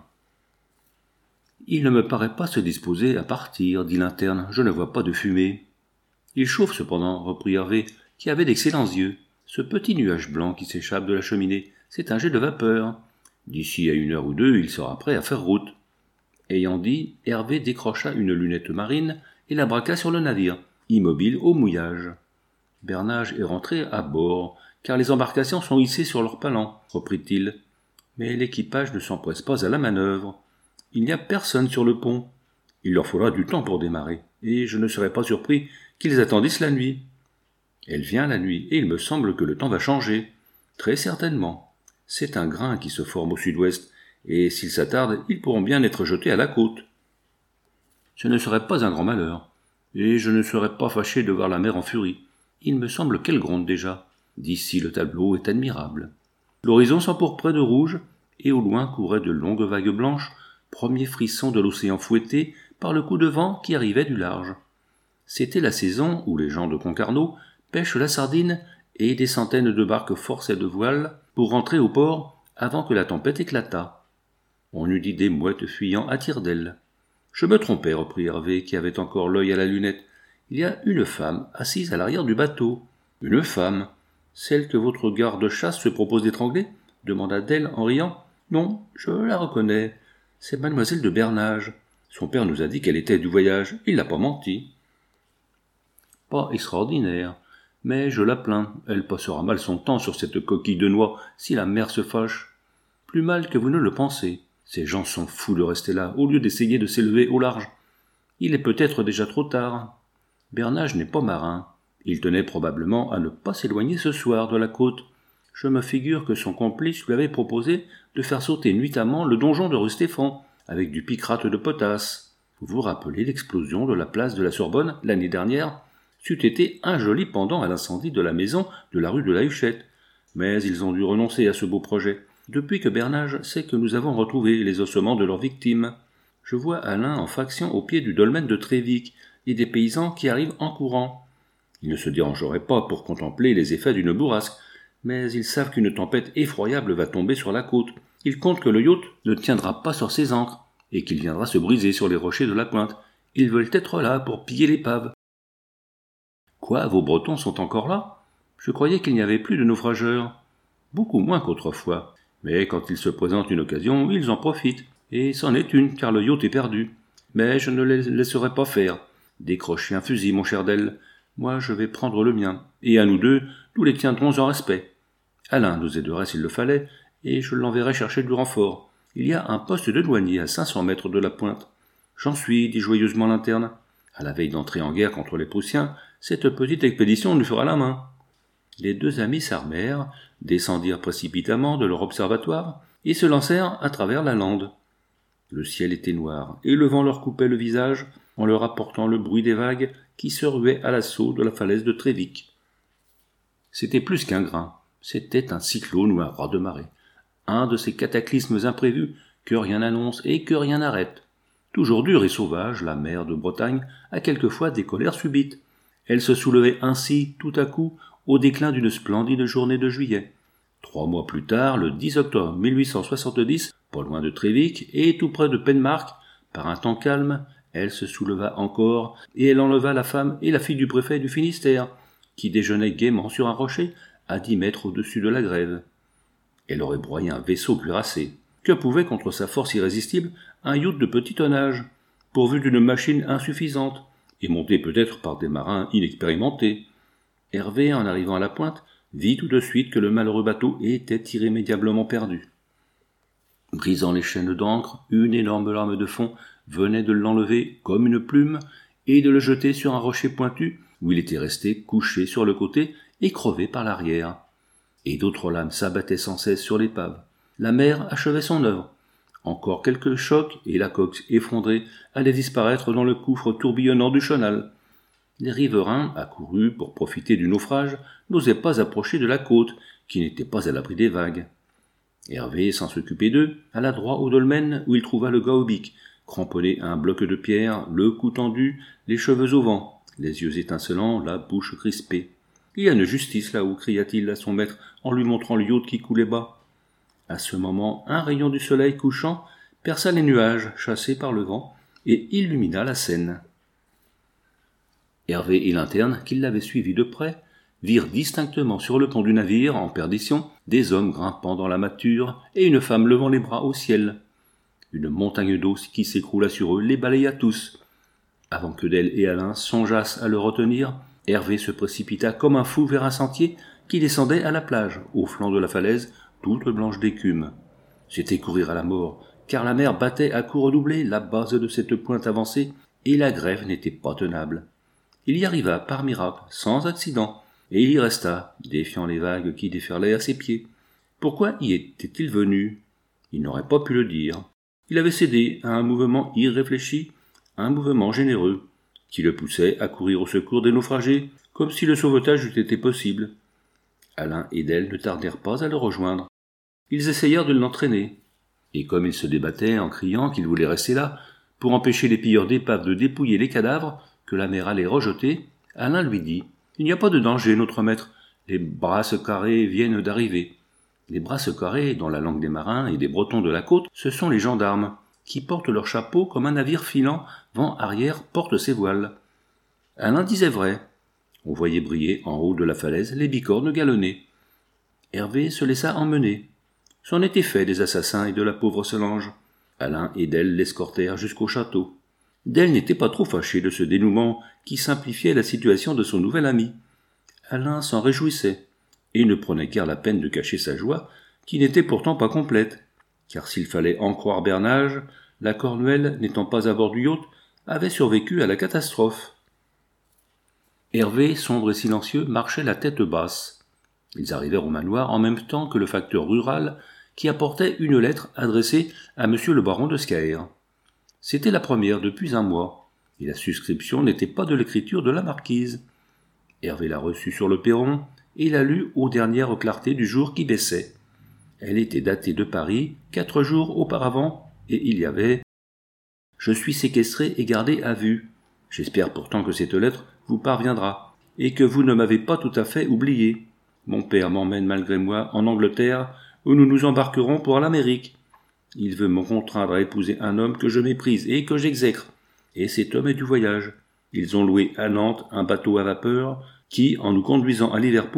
« Il ne me paraît pas se disposer à partir, dit l'interne, je ne vois pas de fumée. »« Il chauffe cependant, reprit Hervé, qui avait d'excellents yeux. Ce petit nuage blanc qui s'échappe de la cheminée, c'est un jet de vapeur. D'ici à une heure ou deux, il sera prêt à faire route. » Ayant dit, Hervé décrocha une lunette marine et la braqua sur le navire, immobile au mouillage. « Bernage est rentré à bord, car les embarcations sont hissées sur leurs palans, reprit-il. Mais l'équipage ne s'empresse pas à la manœuvre. Il n'y a personne sur le pont. Il leur faudra du temps pour démarrer, et je ne serais pas surpris qu'ils attendissent la nuit. Elle vient la nuit, et il me semble que le temps va changer. Très certainement. C'est un grain qui se forme au sud-ouest, et s'ils s'attardent, ils pourront bien être jetés à la côte. Ce ne serait pas un grand malheur, et je ne serais pas fâché de voir la mer en furie. Il me semble qu'elle gronde déjà. D'ici le tableau est admirable. L'horizon s'empourprait de rouge, et au loin couraient de longues vagues blanches, premier frisson de l'océan fouetté par le coup de vent qui arrivait du large. C'était la saison où les gens de Concarneau pêchent la sardine et des centaines de barques forçaient de voile pour rentrer au port avant que la tempête éclatât. On eût dit des mouettes fuyant à tire-d'aile. Je me trompais, reprit Hervé, qui avait encore l'œil à la lunette. Il y a une femme assise à l'arrière du bateau. Une femme. Celle que votre garde-chasse se propose d'étrangler ? Demanda Delle en riant. Non, je la reconnais. C'est mademoiselle de Bernage. Son père nous a dit qu'elle était du voyage. Il n'a pas menti. Pas extraordinaire. Mais je la plains. Elle passera mal son temps sur cette coquille de noix si la mer se fâche. Plus mal que vous ne le pensez. Ces gens sont fous de rester là, au lieu d'essayer de s'élever au large. Il est peut-être déjà trop tard. Bernage n'est pas marin. Il tenait probablement à ne pas s'éloigner ce soir de la côte. Je me figure que son complice lui avait proposé de faire sauter nuitamment le donjon de rue Stéphane, avec du picrate de potasse. Vous vous rappelez l'explosion de la place de la Sorbonne l'année dernière ? C'eût été un joli pendant à l'incendie de la maison de la rue de la Huchette. Mais ils ont dû renoncer à ce beau projet, depuis que Bernage sait que nous avons retrouvé les ossements de leurs victimes. Je vois Alain en faction au pied du dolmen de Trévic, et des paysans qui arrivent en courant. Ils ne se dérangeraient pas pour contempler les effets d'une bourrasque, mais ils savent qu'une tempête effroyable va tomber sur la côte. Ils comptent que le yacht ne tiendra pas sur ses ancres, et qu'il viendra se briser sur les rochers de la pointe. Ils veulent être là pour piller l'épave. Quoi, vos Bretons sont encore là ? Je croyais qu'il n'y avait plus de naufrageurs. Beaucoup moins qu'autrefois. Mais quand il se présente une occasion, ils en profitent. Et c'en est une, car le yacht est perdu. Mais je ne les laisserai pas faire. Décrochez un fusil, mon cher Dell. Moi, je vais prendre le mien. Et à nous deux, nous les tiendrons en respect. Alain nous aiderait s'il le fallait, et je l'enverrai chercher du renfort. Il y a un poste de douanier à cinq cents mètres de la pointe. J'en suis, dit joyeusement l'interne. À la veille d'entrer en guerre contre les Prussiens, cette petite expédition nous fera la main. Les deux amis s'armèrent, descendirent précipitamment de leur observatoire, et se lancèrent à travers la lande. Le ciel était noir, et le vent leur coupait le visage, en leur apportant le bruit des vagues qui se ruaient à l'assaut de la falaise de Trévik. C'était plus qu'un grain, c'était un cyclone ou un raz-de-marée, un de ces cataclysmes imprévus que rien n'annonce et que rien n'arrête. Toujours dure et sauvage, la mer de Bretagne a quelquefois des colères subites. Elle se soulevait ainsi, tout à coup, au déclin d'une splendide journée de juillet. Trois mois plus tard, le dix octobre mille huit cent soixante-dix, pas loin de Trévik et tout près de Penmark, par un temps calme, elle se souleva encore, et elle enleva la femme et la fille du préfet du Finistère, qui déjeunaient gaiement sur un rocher, à dix mètres au-dessus de la grève. Elle aurait broyé un vaisseau cuirassé. Que pouvait, contre sa force irrésistible, un yacht de petit tonnage, pourvu d'une machine insuffisante, et monté peut-être par des marins inexpérimentés? Hervé, en arrivant à la pointe, vit tout de suite que le malheureux bateau était irrémédiablement perdu. Brisant les chaînes d'ancre, une énorme lame de fond venait de l'enlever comme une plume et de le jeter sur un rocher pointu où il était resté couché sur le côté et crevé par l'arrière. Et d'autres lames s'abattaient sans cesse sur l'épave. La mer achevait son œuvre. Encore quelques chocs et la coque effondrée allait disparaître dans le gouffre tourbillonnant du chenal. Les riverains, accourus pour profiter du naufrage, n'osaient pas approcher de la côte, qui n'était pas à l'abri des vagues. Hervé, sans s'occuper d'eux, alla droit au dolmen où il trouva le Gaobic, cramponné à un bloc de pierre, le cou tendu, les cheveux au vent, les yeux étincelants, la bouche crispée. « Il y a une justice là-haut » cria-t-il à son maître en lui montrant le yacht qui coulait bas. À ce moment, un rayon du soleil couchant perça les nuages chassés par le vent et illumina la Seine. Hervé et l'interne, qui l'avaient suivi de près, virent distinctement sur le pont du navire, en perdition, des hommes grimpant dans la mâture et une femme levant les bras au ciel. Une montagne d'eau qui s'écroula sur eux les balaya tous. Avant que Dell et Alain songeassent à le retenir, Hervé se précipita comme un fou vers un sentier qui descendait à la plage, au flanc de la falaise, toute blanche d'écume. C'était courir à la mort, car la mer battait à coups redoublés la base de cette pointe avancée, et la grève n'était pas tenable. Il y arriva par miracle, sans accident, et il y resta, défiant les vagues qui déferlaient à ses pieds. Pourquoi y était-il venu? Il n'aurait pas pu le dire. Il avait cédé à un mouvement irréfléchi, un mouvement généreux, qui le poussait à courir au secours des naufragés, comme si le sauvetage eût été possible. Alain et Dell ne tardèrent pas à le rejoindre. Ils essayèrent de l'entraîner, et comme il se débattait en criant qu'il voulait rester là, pour empêcher les pilleurs d'épaves de dépouiller les cadavres que la mer allait rejeter, Alain lui dit « Il n'y a pas de danger, notre maître, les brasses carrées viennent d'arriver. » Les brasses carrées, dans la langue des marins et des Bretons de la côte, ce sont les gendarmes, qui portent leur chapeau comme un navire filant, vent arrière porte ses voiles. Alain disait vrai. On voyait briller en haut de la falaise les bicornes galonnées. Hervé se laissa emmener. C'en était fait des assassins et de la pauvre Solange. Alain et Dell l'escortèrent jusqu'au château. Dell n'était pas trop fâché de ce dénouement qui simplifiait la situation de son nouvel ami. Alain s'en réjouissait, et ne prenait guère la peine de cacher sa joie, qui n'était pourtant pas complète, car s'il fallait en croire Bernage, la Cornouelle, n'étant pas à bord du yacht, avait survécu à la catastrophe. Hervé, sombre et silencieux, marchait la tête basse. Ils arrivèrent au manoir en même temps que le facteur rural, qui apportait une lettre adressée à monsieur le baron de Scaër. C'était la première depuis un mois, et la suscription n'était pas de l'écriture de la marquise. Hervé la reçut sur le perron, et la lut aux dernières clartés du jour qui baissait. Elle était datée de Paris, quatre jours auparavant, et il y avait « Je suis séquestré et gardé à vue. J'espère pourtant que cette lettre vous parviendra, et que vous ne m'avez pas tout à fait oublié. Mon père m'emmène malgré moi en Angleterre, où nous nous embarquerons pour l'Amérique. Il veut me contraindre à épouser un homme que je méprise et que j'exècre, et cet homme est du voyage. Ils ont loué à Nantes un bateau à vapeur qui, en nous conduisant à Liverpool,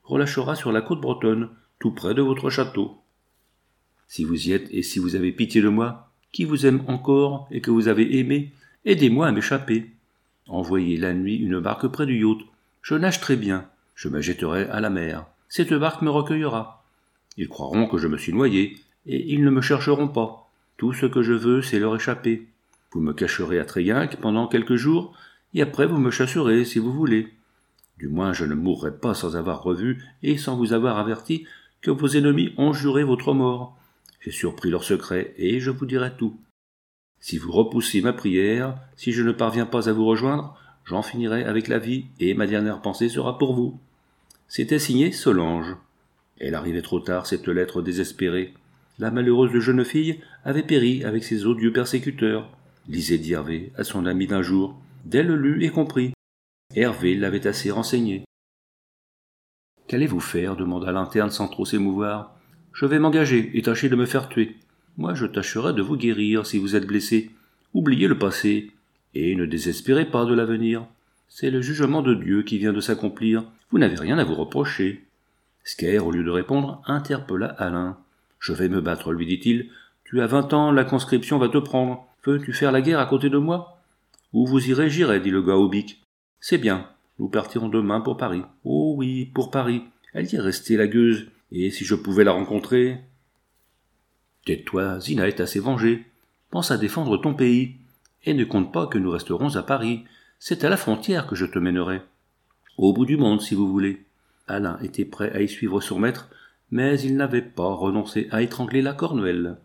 relâchera sur la côte bretonne, tout près de votre château. Si vous y êtes et si vous avez pitié de moi, qui vous aime encore et que vous avez aimé, aidez-moi à m'échapper. Envoyez la nuit une barque près du yacht. Je nage très bien, je me jetterai à la mer. Cette barque me recueillera. Ils croiront que je me suis noyé, et ils ne me chercheront pas. Tout ce que je veux, c'est leur échapper. Vous me cacherez à Tréguinque pendant quelques jours, et après vous me chasserez si vous voulez. Du moins je ne mourrai pas sans avoir revu et sans vous avoir averti que vos ennemis ont juré votre mort. J'ai surpris leur secret, et je vous dirai tout. Si vous repoussez ma prière, si je ne parviens pas à vous rejoindre, j'en finirai avec la vie, et ma dernière pensée sera pour vous. C'était signé Solange. Elle arrivait trop tard, cette lettre désespérée. La malheureuse jeune fille avait péri avec ses odieux persécuteurs, lisait dit Hervé à son ami d'un jour. Dès le lut et compris. Hervé l'avait assez renseigné. « Qu'allez-vous faire » demanda l'interne sans trop s'émouvoir. « Je vais m'engager et tâcher de me faire tuer. Moi, je tâcherai de vous guérir si vous êtes blessé. Oubliez le passé, et ne désespérez pas de l'avenir. C'est le jugement de Dieu qui vient de s'accomplir. Vous n'avez rien à vous reprocher. » Sker, au lieu de répondre, interpella Alain. « Je vais me battre, lui dit-il. Tu as vingt ans, la conscription va te prendre. Veux-tu faire la guerre à côté de moi ? Où vous irez, j'irai, dit le gars au bic. C'est bien, nous partirons demain pour Paris. Oh oui, pour Paris. Elle y est restée, la gueuse. Et si je pouvais la rencontrer ? Tais-toi, Zina est assez vengée. Pense à défendre ton pays. Et ne compte pas que nous resterons à Paris. C'est à la frontière que je te mènerai. Au bout du monde, si vous voulez. Alain était prêt à y suivre son maître, mais il n'avait pas renoncé à étrangler la Cornouelle.